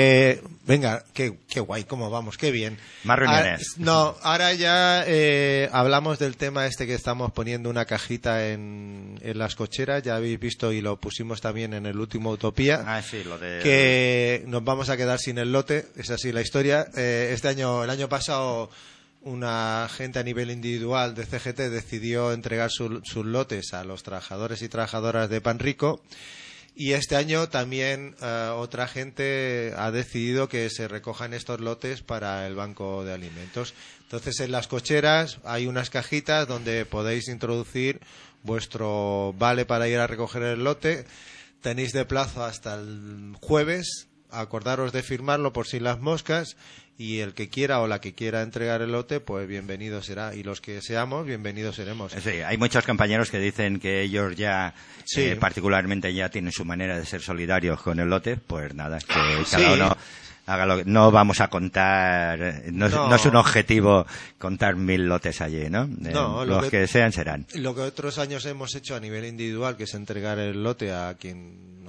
venga, qué guay, cómo vamos, qué bien. Más reuniones. Ahora ya hablamos del tema este que estamos poniendo una cajita en las cocheras, ya habéis visto y lo pusimos también en el último Utopía. Ah, sí, lo de... Que nos vamos a quedar sin el lote, es así la historia. El año pasado, una gente a nivel individual de CGT decidió entregar sus lotes a los trabajadores y trabajadoras de Panrico. Y este año también otra gente ha decidido que se recojan estos lotes para el banco de alimentos. Entonces, en las cocheras hay unas cajitas donde podéis introducir vuestro vale para ir a recoger el lote. Tenéis de plazo hasta el jueves. Acordaros de firmarlo por si las moscas. Y el que quiera o la que quiera entregar el lote, pues bienvenido será. Y los que seamos, bienvenidos seremos. Sí, hay muchos compañeros que dicen que ellos ya, Sí. Particularmente ya tienen su manera de ser solidarios con el lote. Pues nada, que Sí. cada uno haga lo que... No vamos a contar, no es un objetivo contar 1000 lotes allí, ¿no? No, los que sean serán. Lo que otros años hemos hecho a nivel individual, que es entregar el lote a quien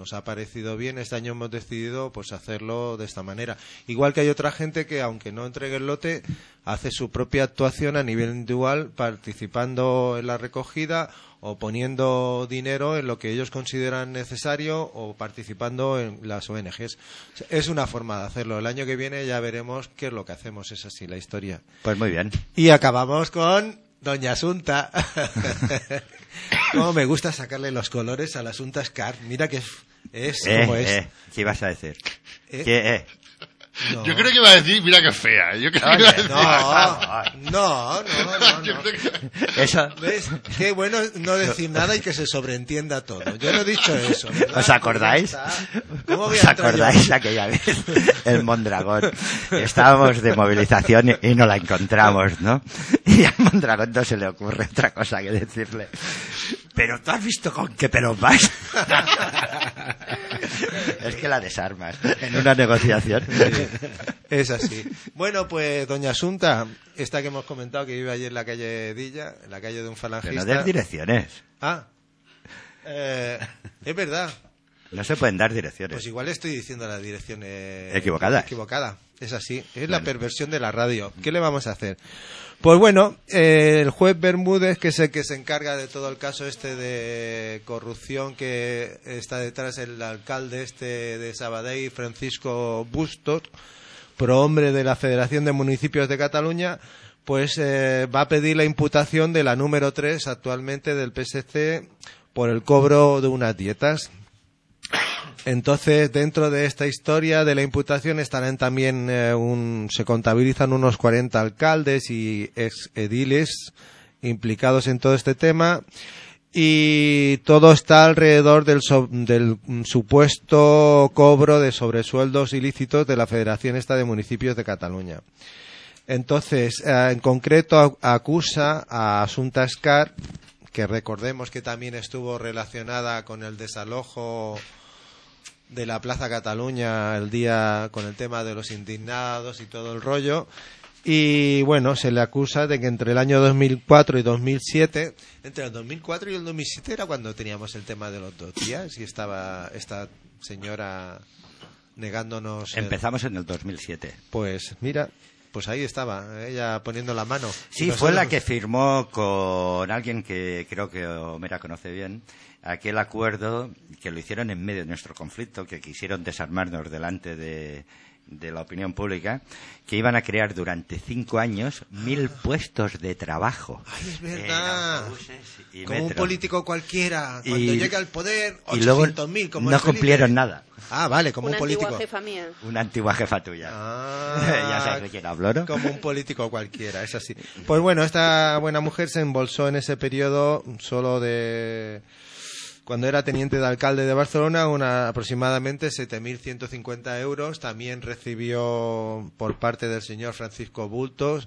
nos ha parecido bien. Este año hemos decidido pues hacerlo de esta manera. Igual que hay otra gente que, aunque no entregue el lote, hace su propia actuación a nivel individual, participando en la recogida o poniendo dinero en lo que ellos consideran necesario o participando en las ONGs. Es una forma de hacerlo. El año que viene ya veremos qué es lo que hacemos. Es así la historia. Pues muy bien. Y acabamos con Doña Asunta. Cómo me gusta sacarle los colores a la Asunta Escar. Mira que es como es. ¿Qué ibas a decir? ¿Eh? No. Yo creo que iba a decir, mira qué fea. Yo creo que iba a decir, No. Yo creo que- Eso. ¿Ves? Qué bueno no decir nada y que se sobreentienda todo. Yo no he dicho eso, ¿verdad? ¿Os acordáis? ¿Cómo voy a ¿Os entrar acordáis yo? aquella vez? El Mondragón. Estábamos de movilización y no la encontramos, ¿no? Y al Mondragón no se le ocurre otra cosa que decirle. Pero tú has visto con qué pelos vas. Es que la desarmas en una negociación. Es así. Bueno, pues Doña Asunta, esta que hemos comentado que vive allí en la calle Dilla, en la calle de un Que falangista. no des direcciones. Ah, es verdad. No se pueden dar direcciones. Pues igual estoy diciendo la dirección Equivocada. Es así. Es la perversión de la radio. ¿Qué le vamos a hacer? Pues bueno, el juez Bermúdez, que es el que se encarga de todo el caso este de corrupción que está detrás, el alcalde este de Sabadell, Francisco Bustos, prohombre de la Federación de Municipios de Cataluña, pues va a pedir la imputación de la número 3 actualmente del PSC por el cobro de unas dietas. Entonces, dentro de esta historia de la imputación estarán también se contabilizan unos 40 alcaldes y ex ediles implicados en todo este tema, y todo está alrededor del supuesto cobro de sobresueldos ilícitos de la Federación esta de Municipios de Cataluña. Entonces, en concreto acusa a Asunta Escar, que recordemos que también estuvo relacionada con el desalojo de la Plaza Cataluña el día con el tema de los indignados y todo el rollo. Y bueno, se le acusa de que entre el año 2004 y 2007, entre el 2004 y el 2007 era cuando teníamos el tema de los 2 días y estaba esta señora negándonos. Empezamos en el 2007. Pues mira, pues ahí estaba, ella poniendo la mano. Sí, Y fue nosotros, la que firmó con alguien que creo que Homera conoce bien, aquel acuerdo que lo hicieron en medio de nuestro conflicto, que quisieron desarmarnos delante de la opinión pública, que iban a crear durante 5 años 1.000 puestos de trabajo. Ay, es en verdad. autobuses y como un metro. político cualquiera, cuando Y- llega al poder, Y luego 800.000, como no el Felipe. cumplieron nada. Ah, vale, como Una un político. antigua jefa mía. Una antigua jefa tuya. Ya sabes de quién hablo, ¿no? Como un político cualquiera, es así. Pues bueno, esta buena mujer se embolsó en ese periodo solo de... Cuando era teniente de alcalde de Barcelona, aproximadamente 7.150 euros. También recibió por parte del señor Francisco Bustos,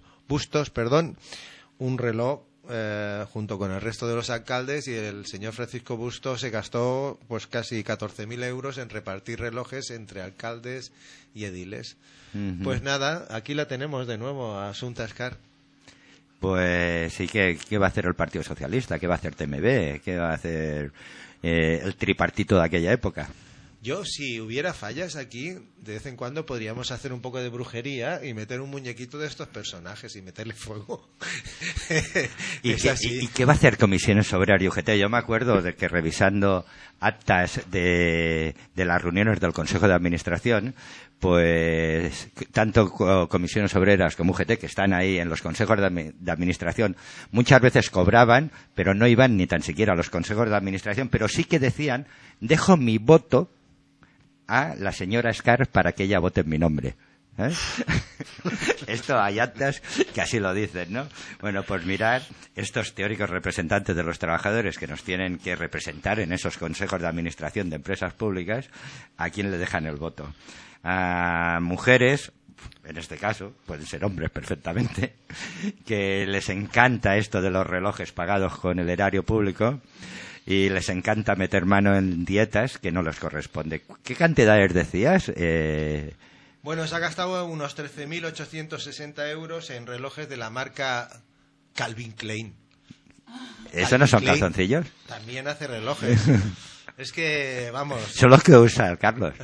un reloj junto con el resto de los alcaldes, y el señor Francisco Bustos se gastó pues casi 14.000 euros en repartir relojes entre alcaldes y ediles. Ujú. Pues nada, aquí la tenemos de nuevo, a Asunta Escar. Pues sí, ¿qué va a hacer el Partido Socialista? ¿Qué va a hacer TMB? ¿Qué va a hacer el tripartito de aquella época? Yo, si hubiera fallas aquí, de vez en cuando podríamos hacer un poco de brujería y meter un muñequito de estos personajes y meterle fuego. Es así. ¿Y qué va a hacer Comisiones Obreras y UGT? Yo me acuerdo de que revisando actas de las reuniones del Consejo de Administración, pues tanto Comisiones Obreras como UGT, que están ahí en los consejos de administración, muchas veces cobraban, pero no iban ni tan siquiera a los consejos de administración, pero sí que decían, dejo mi voto a la señora Escar para que ella vote en mi nombre. ¿Eh? Esto hay actas que así lo dicen, ¿no? Bueno, pues mirad, estos teóricos representantes de los trabajadores que nos tienen que representar en esos consejos de administración de empresas públicas, ¿a quién le dejan el voto? A mujeres, en este caso, pueden ser hombres perfectamente, que les encanta esto de los relojes pagados con el erario público y les encanta meter mano en dietas que no les corresponde. ¿Qué cantidades decías? Bueno, se ha gastado unos 13.860 euros en relojes de la marca Calvin Klein. ¿Eso no son Klein calzoncillos? También hace relojes. Es que, vamos... Son los que usa el Carlos.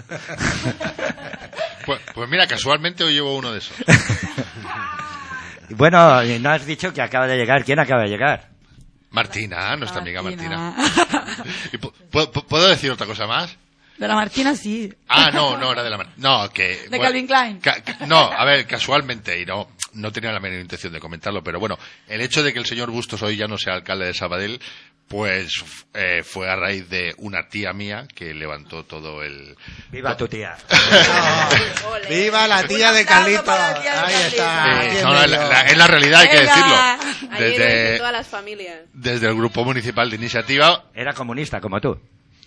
Pues mira, casualmente hoy llevo uno de esos. Bueno, no has dicho que acaba de llegar. ¿Quién acaba de llegar? Martina, nuestra amiga Martina. ¿Y ¿Puedo decir otra cosa más? De la Martina sí. No, era de la Martina. No, que... De Calvin Klein. No, a ver, casualmente, y no tenía la menor intención de comentarlo, pero bueno, el hecho de que el señor Bustos hoy ya no sea alcalde de Sabadell, pues fue a raíz de una tía mía que levantó todo el... ¡Viva tu tía! ¡Viva la tía de Carlitos! Ahí está. Es la realidad, hay que decirlo. Ahí de todas las familias. Desde el Grupo Municipal de Iniciativa... Era comunista, como tú.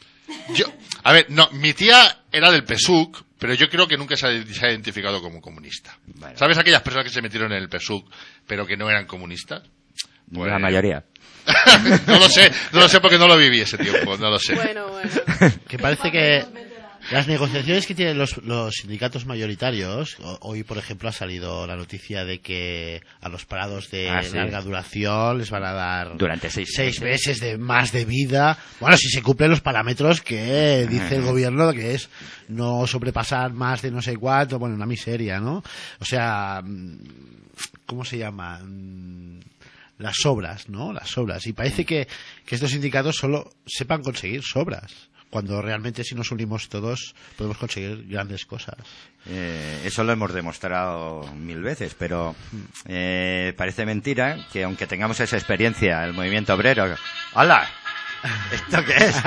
Mi tía era del PSUC, pero yo creo que nunca se ha identificado como comunista. Bueno. ¿Sabes aquellas personas que se metieron en el PSUC, pero que no eran comunistas? Pues... La mayoría. No lo sé porque no lo viví ese tiempo, no lo sé. Bueno. Que parece que las negociaciones que tienen los sindicatos mayoritarios, hoy por ejemplo ha salido la noticia de que a los parados de larga duración les van a dar durante 6 meses de más de vida. Bueno, si se cumplen los parámetros que dice el gobierno, que es no sobrepasar más de no sé cuánto, bueno, una miseria, ¿no? O sea, ¿cómo se llama? Las obras, ¿no? Las obras. Y parece que estos sindicatos solo sepan conseguir sobras, cuando realmente si nos unimos todos podemos conseguir grandes cosas. Eso lo hemos demostrado 1000 veces, pero parece mentira que aunque tengamos esa experiencia, el movimiento obrero... ¡Hala! ¿Esto qué es?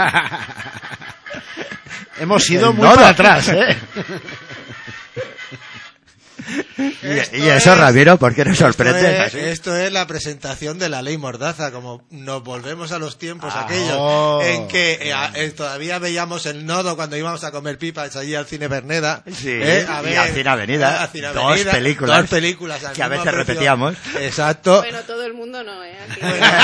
Hemos ido muy para atrás, ¿eh? Y eso, Ramiro, ¿por qué nos sorprendes? Esto es la presentación de la ley Mordaza, como nos volvemos a los tiempos aquellos en que todavía veíamos el nodo cuando íbamos a comer pipas allí al Cine Berneda. Sí, y al Cine Avenida. Dos películas que a veces repetíamos. Exacto. Bueno, todo el mundo no, ¿eh? Aquí,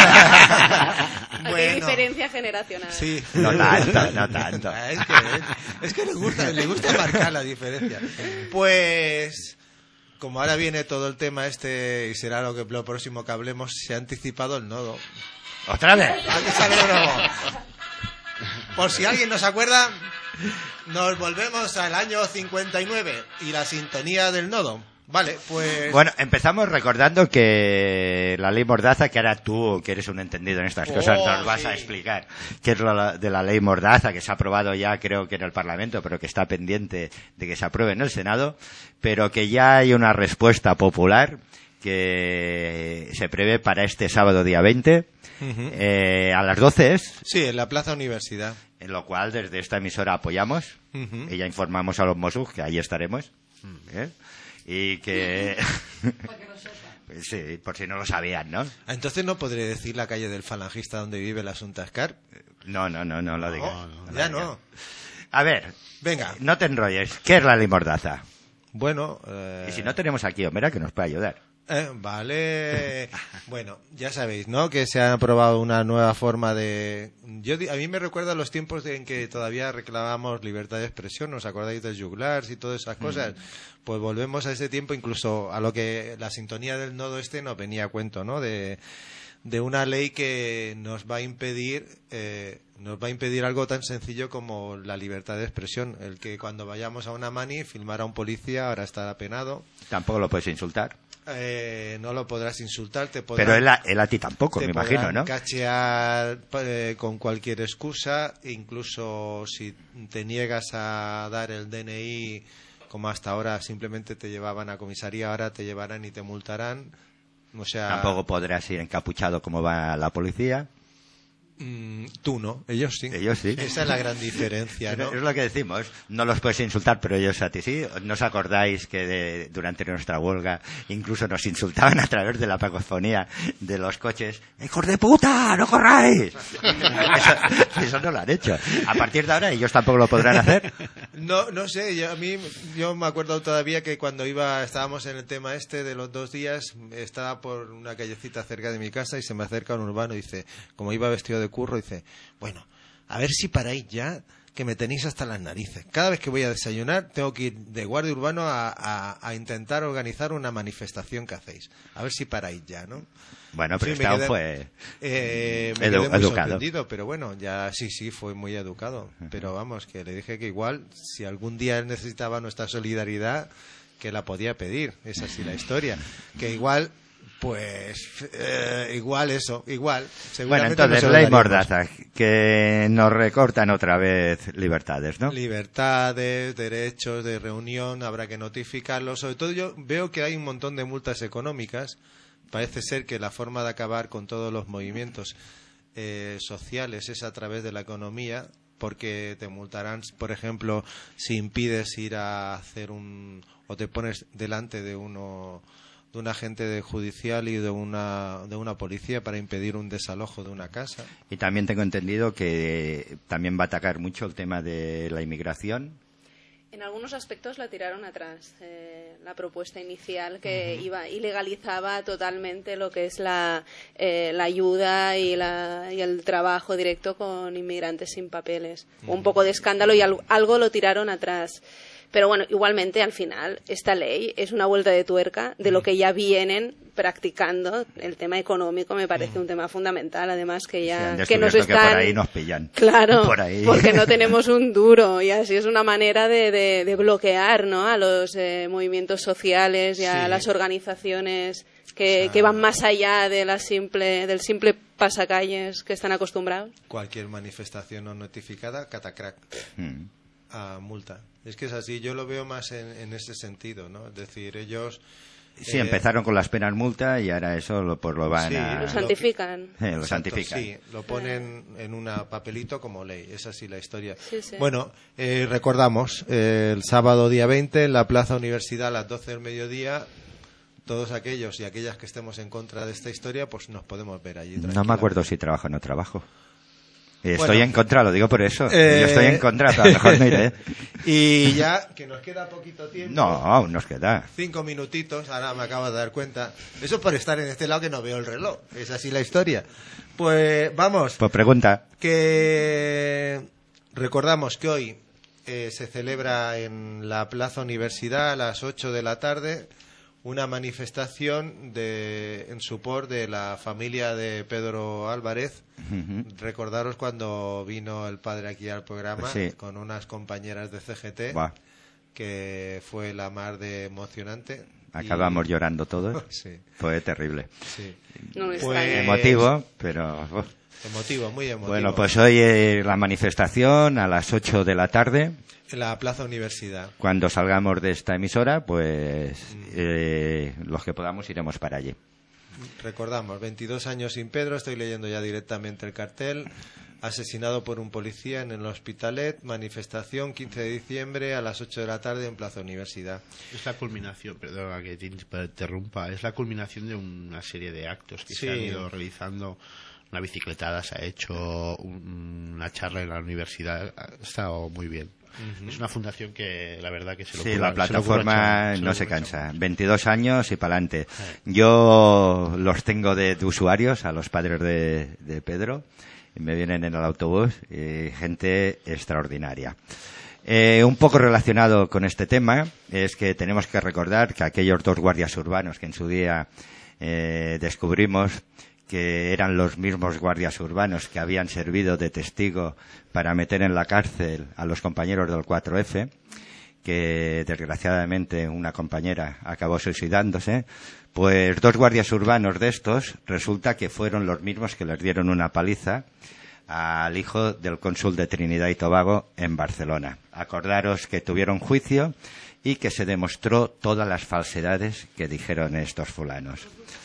aquí hay diferencia generacional. Sí. No tanto. Es que le gusta marcar la diferencia. Pues... Como ahora viene todo el tema y será lo próximo que hablemos, se ha anticipado el nodo. ¿Otra vez? Aquí sale de nuevo. Por si alguien no se acuerda, nos volvemos al año 59 y la sintonía del nodo. Vale, pues... Bueno, empezamos recordando que la ley Mordaza, que ahora tú, que eres un entendido en estas cosas, nos vas a explicar qué es lo de la ley Mordaza, que se ha aprobado ya creo que en el Parlamento, pero que está pendiente de que se apruebe en el Senado, pero que ya hay una respuesta popular que se prevé para este sábado día 20, a las 12 es. Sí, en la Plaza Universidad. En lo cual desde esta emisora apoyamos y ya informamos a los Mossos que ahí estaremos. Y que... Sí, por si no lo sabían, ¿no? Entonces no podré decir la calle del falangista donde vive la Suntascar. No lo digas. No. A ver, venga, no te enrolles. ¿Qué es la ley Mordaza? Bueno, y si no tenemos aquí a Homera que nos puede ayudar. Vale. Bueno, ya sabéis, ¿no? Que se ha aprobado una nueva forma de... A mí me recuerda los tiempos en que todavía reclamábamos libertad de expresión. ¿Os acordáis del juglars y todas esas cosas? Pues volvemos a ese tiempo, incluso a lo que la sintonía del nodo nos venía a cuento, ¿no? De una ley que nos va a impedir algo tan sencillo como la libertad de expresión. El que cuando vayamos a una mani filmar a un policía ahora estará penado. Tampoco lo puedes insultar. No lo podrás insultar, te podrán, pero él a ti tampoco, me imagino, ¿no? Cachear con cualquier excusa, incluso si te niegas a dar el DNI, como hasta ahora simplemente te llevaban a comisaría, ahora te llevarán y te multarán. O sea, tampoco podrás ir encapuchado como va la policía. Tú no, ellos sí. Esa es la gran diferencia, ¿no? Es lo que decimos, no los puedes insultar, pero ellos a ti sí. ¿No os acordáis que durante nuestra huelga incluso nos insultaban a través de la cacofonía de los coches? ¡Hijos de puta, no corráis! Eso no lo han hecho. A partir de ahora ellos tampoco lo podrán hacer. No sé, yo me acuerdo todavía que cuando estábamos en el tema de los 2 días, estaba por una callecita cerca de mi casa y se me acerca un urbano y dice, como iba vestido de curro, dice, bueno, a ver si paráis ya que me tenéis hasta las narices. Cada vez que voy a desayunar tengo que ir de guardia urbano a intentar organizar una manifestación que hacéis. A ver si paráis ya, ¿no? Bueno, pero Sí, me quedé- fue me quedé muy educado. sorprendido, pero bueno, ya sí, fue muy educado. Pero vamos, que le dije que igual, si algún día él necesitaba nuestra solidaridad, que la podía pedir. Es así la historia. Que igual, pues, igual. Bueno, Seguramente entonces, nos ley solidaríamos. Mordaza, que nos recortan otra vez libertades, ¿no? Libertades, derechos de reunión, habrá que notificarlos. Sobre todo yo veo que hay un montón de multas económicas. Parece ser que la forma de acabar con todos los movimientos sociales es a través de la economía, porque te multarán, por ejemplo, si impides ir a hacer o te pones delante de un agente judicial y de una policía para impedir un desalojo de una casa. Y también tengo entendido que también va a atacar mucho el tema de la inmigración. En algunos aspectos la tiraron atrás, la propuesta inicial que ilegalizaba totalmente lo que es la ayuda y el trabajo directo con inmigrantes sin papeles. Un poco de escándalo y algo lo tiraron atrás. Pero bueno, igualmente al final esta ley es una vuelta de tuerca de lo que ya vienen practicando. El tema económico me parece un tema fundamental, además que ya Sí, han que nos descubierto que están por ahí nos pillan. Claro, Por ahí. porque no tenemos un duro y así es una manera de bloquear, ¿no?, a los movimientos sociales y a Sí. las organizaciones que van más allá de del simple pasacalles que están acostumbrados. Cualquier manifestación no notificada, catacrack, Mm. a multa. Es que es así, yo lo veo más en ese sentido, ¿no? Es decir, ellos... Sí, empezaron con las penas multa y ahora eso lo van Sí, a... Lo santifican. Lo Exacto, santifican. Sí, lo ponen en un papelito como ley, es así la historia. Sí, sí. Bueno, recordamos, el sábado día 20 en la Plaza Universidad a las 12 del mediodía, todos aquellos y aquellas que estemos en contra de esta historia, pues nos podemos ver allí. No me acuerdo si trabajo o no trabajo. Estoy Bueno. en contra, lo digo por eso. Yo estoy en contra, pero a lo mejor no iré. Y ya, que nos queda poquito tiempo. No, aún nos queda. 5 minutitos, ahora me acabo de dar cuenta. Eso por estar en este lado que no veo el reloj. Es así la historia. Pues vamos, Pues pregunta. que recordamos que hoy se celebra en la Plaza Universidad a las 8 de la tarde una manifestación en support de la familia de Pedro Álvarez. Ujú. Recordaros cuando vino el padre aquí al programa Sí. con unas compañeras de CGT, Buah, que fue la más de emocionante. acabamos llorando todos. Sí, Fue terrible. sí. No me Pues- extraña. Emotivo, pero... Emotivo, muy emotivo. Bueno, pues hoy la manifestación a las 8 de la tarde. En la Plaza Universidad. Cuando salgamos de esta emisora, pues los que podamos iremos para allí. Recordamos, 22 años sin Pedro, estoy leyendo ya directamente el cartel. Asesinado por un policía en el Hospitalet, manifestación 15 de diciembre a las 8 de la tarde en Plaza Universidad. Es la culminación, perdona que te interrumpa, es la culminación de una serie de actos que Sí. se han ido realizando. Una bicicletada se ha hecho, una charla en la universidad, ha estado muy bien. Es una fundación que la verdad que se lo Sí, curra- la plataforma se lo curra no se mucho. cansa. 22 años y para adelante. Yo los tengo de usuarios, a los padres de Pedro. Me vienen en el autobús, gente extraordinaria. Un poco relacionado con este tema es que tenemos que recordar que aquellos 2 guardias urbanos que en su día descubrimos que eran los mismos guardias urbanos que habían servido de testigo para meter en la cárcel a los compañeros del 4F, que desgraciadamente una compañera acabó suicidándose, pues 2 guardias urbanos de estos resulta que fueron los mismos que les dieron una paliza al hijo del cónsul de Trinidad y Tobago en Barcelona. Acordaros que tuvieron juicio y que se demostró todas las falsedades que dijeron estos fulanos.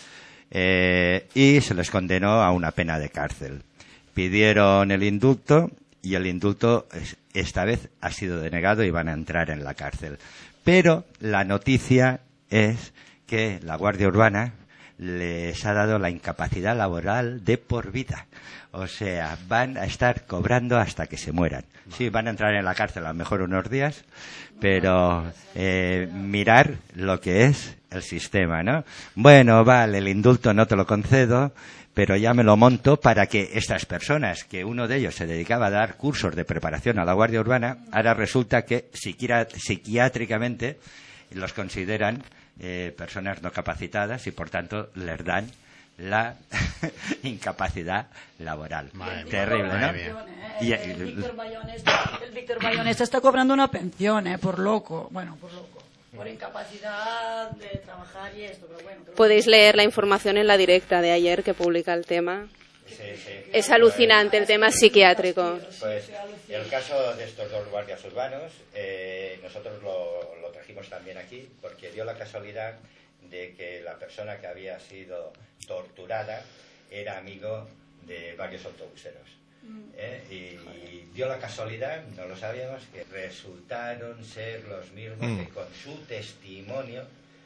Y se les condenó a una pena de cárcel. Pidieron el indulto y el indulto esta vez ha sido denegado y van a entrar en la cárcel. Pero la noticia es que la Guardia Urbana les ha dado la incapacidad laboral de por vida. O sea, van a estar cobrando hasta que se mueran. Sí, van a entrar en la cárcel a lo mejor unos días, pero mirar lo que es el sistema, ¿no? Bueno, vale, el indulto no te lo concedo, pero ya me lo monto para que estas personas, que uno de ellos se dedicaba a dar cursos de preparación a la Guardia Urbana, ahora resulta que psiquiátricamente los consideran personas no capacitadas y por tanto les dan la incapacidad laboral. Terrible, ¿no? El Víctor Bayonesta está cobrando una pensión, por loco. Bueno, por loco. Por incapacidad de trabajar y esto, pero bueno. Podéis leer la información en La Directa de ayer que publica el tema. Sí. Es alucinante el tema psiquiátrico. Pues el caso de estos dos guardias urbanos, nosotros lo trajimos también aquí porque dio la casualidad de que la persona que había sido torturada era amigo de varios autobuseros. Y dio la casualidad, no lo sabíamos, que resultaron ser los mismos que con su testimonio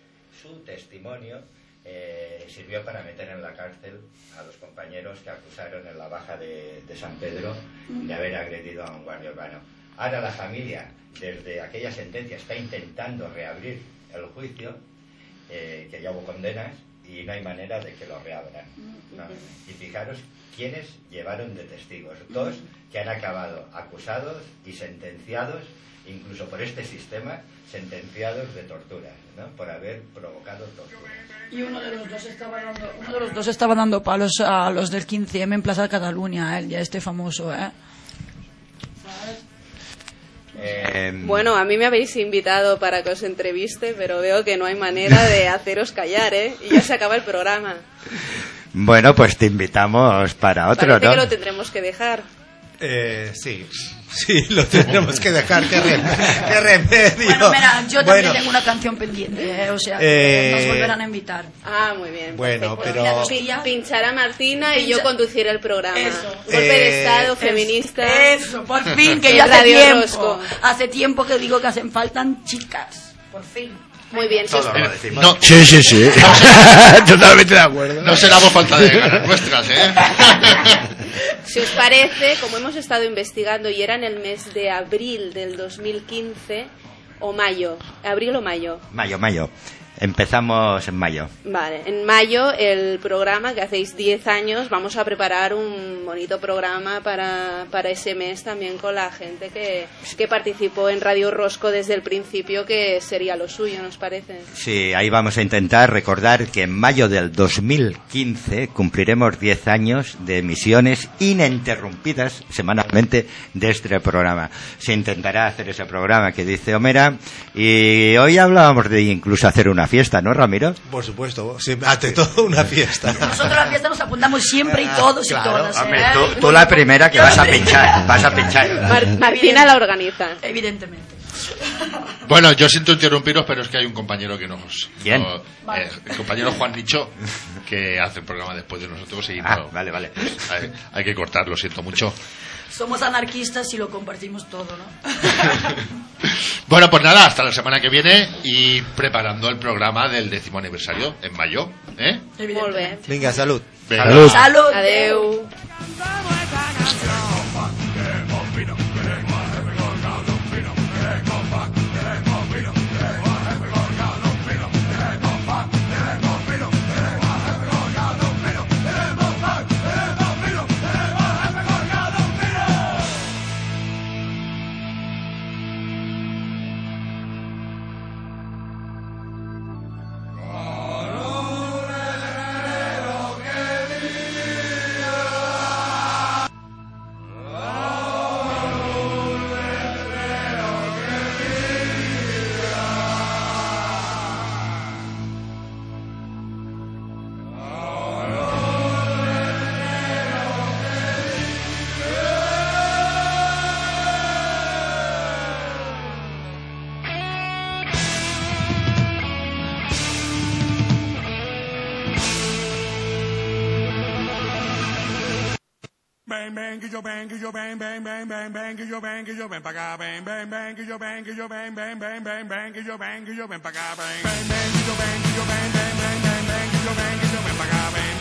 sirvió para meter en la cárcel a los compañeros que acusaron en la baja de San Pedro de haber agredido a un guardia urbano. Ahora la familia, desde aquella sentencia, está intentando reabrir el juicio, que ya hubo condenas, y no hay manera de que lo reabran, ¿no? Y fijaros quiénes llevaron de testigos, dos que han acabado acusados y sentenciados, incluso por este sistema, sentenciados de torturas, ¿no? Por haber provocado torturas. Y uno de los dos estaba dando palos a los del 15M en Plaza Cataluña, ya este famoso, ¿sabes? Bueno, a mí me habéis invitado para que os entreviste, pero veo que no hay manera de haceros callar, y ya se acaba el programa. Bueno, pues te invitamos para otro, Parece ¿no? que lo tendremos que dejar. Sí, lo tendremos que dejar. Qué remedio. Bueno, mira, yo también tengo una canción pendiente, o sea, que nos volverán a invitar. Ah, muy bien. Bueno, perfecto. pero... Pinchar a Martina y yo conducir el programa. Eso. Golpe de Estado, feminista. Eso, por fin, que en ya hace Radio tiempo. Rosco. Hace tiempo que digo que hacen faltan chicas. Por fin. Muy bien. Todo lo decimos. No, Sí. Totalmente de acuerdo. no será por falta de ganas nuestras, Si os parece, como hemos estado investigando y era en el mes de abril del 2015 o mayo, abril o mayo. Mayo. Empezamos en mayo. Vale, en mayo el programa, que hacéis 10 años, vamos a preparar un bonito programa para ese mes también con la gente que participó en Radio Rosco desde el principio, que sería lo suyo, ¿nos parece? Sí, ahí vamos a intentar recordar que en mayo del 2015 cumpliremos 10 años de emisiones ininterrumpidas semanalmente de este programa. Se intentará hacer ese programa que dice Homera, y hoy hablábamos de incluso hacer una fiesta, ¿no, Ramiro? Por supuesto, ante todo una fiesta. Nosotros a la fiesta nos apuntamos siempre y todos y todas. Hombre, tú la primera que vas a pinchar. Martina la organiza. Evidentemente. Bueno, yo siento interrumpiros, pero es que hay un compañero que nos... ¿Quién? El compañero Juan Nicho, que hace el programa después de nosotros y Vale. hay que cortar, lo siento mucho. Somos anarquistas y lo compartimos todo, ¿no? Bueno, pues nada, hasta la semana que viene y preparando el programa del 10º aniversario en mayo, Molt bé. Venga, salud. Venga. ¡Salud! Adeu. Bang bang que yo bang bang bang bang bang bang que yo ven pa' acá bang bang bang que yo bang bang bang bang bang que yo bang ven pa' acá bang bang bang que yo bang bang bang bang ven, que yo ven, que yo ven para acá, ven,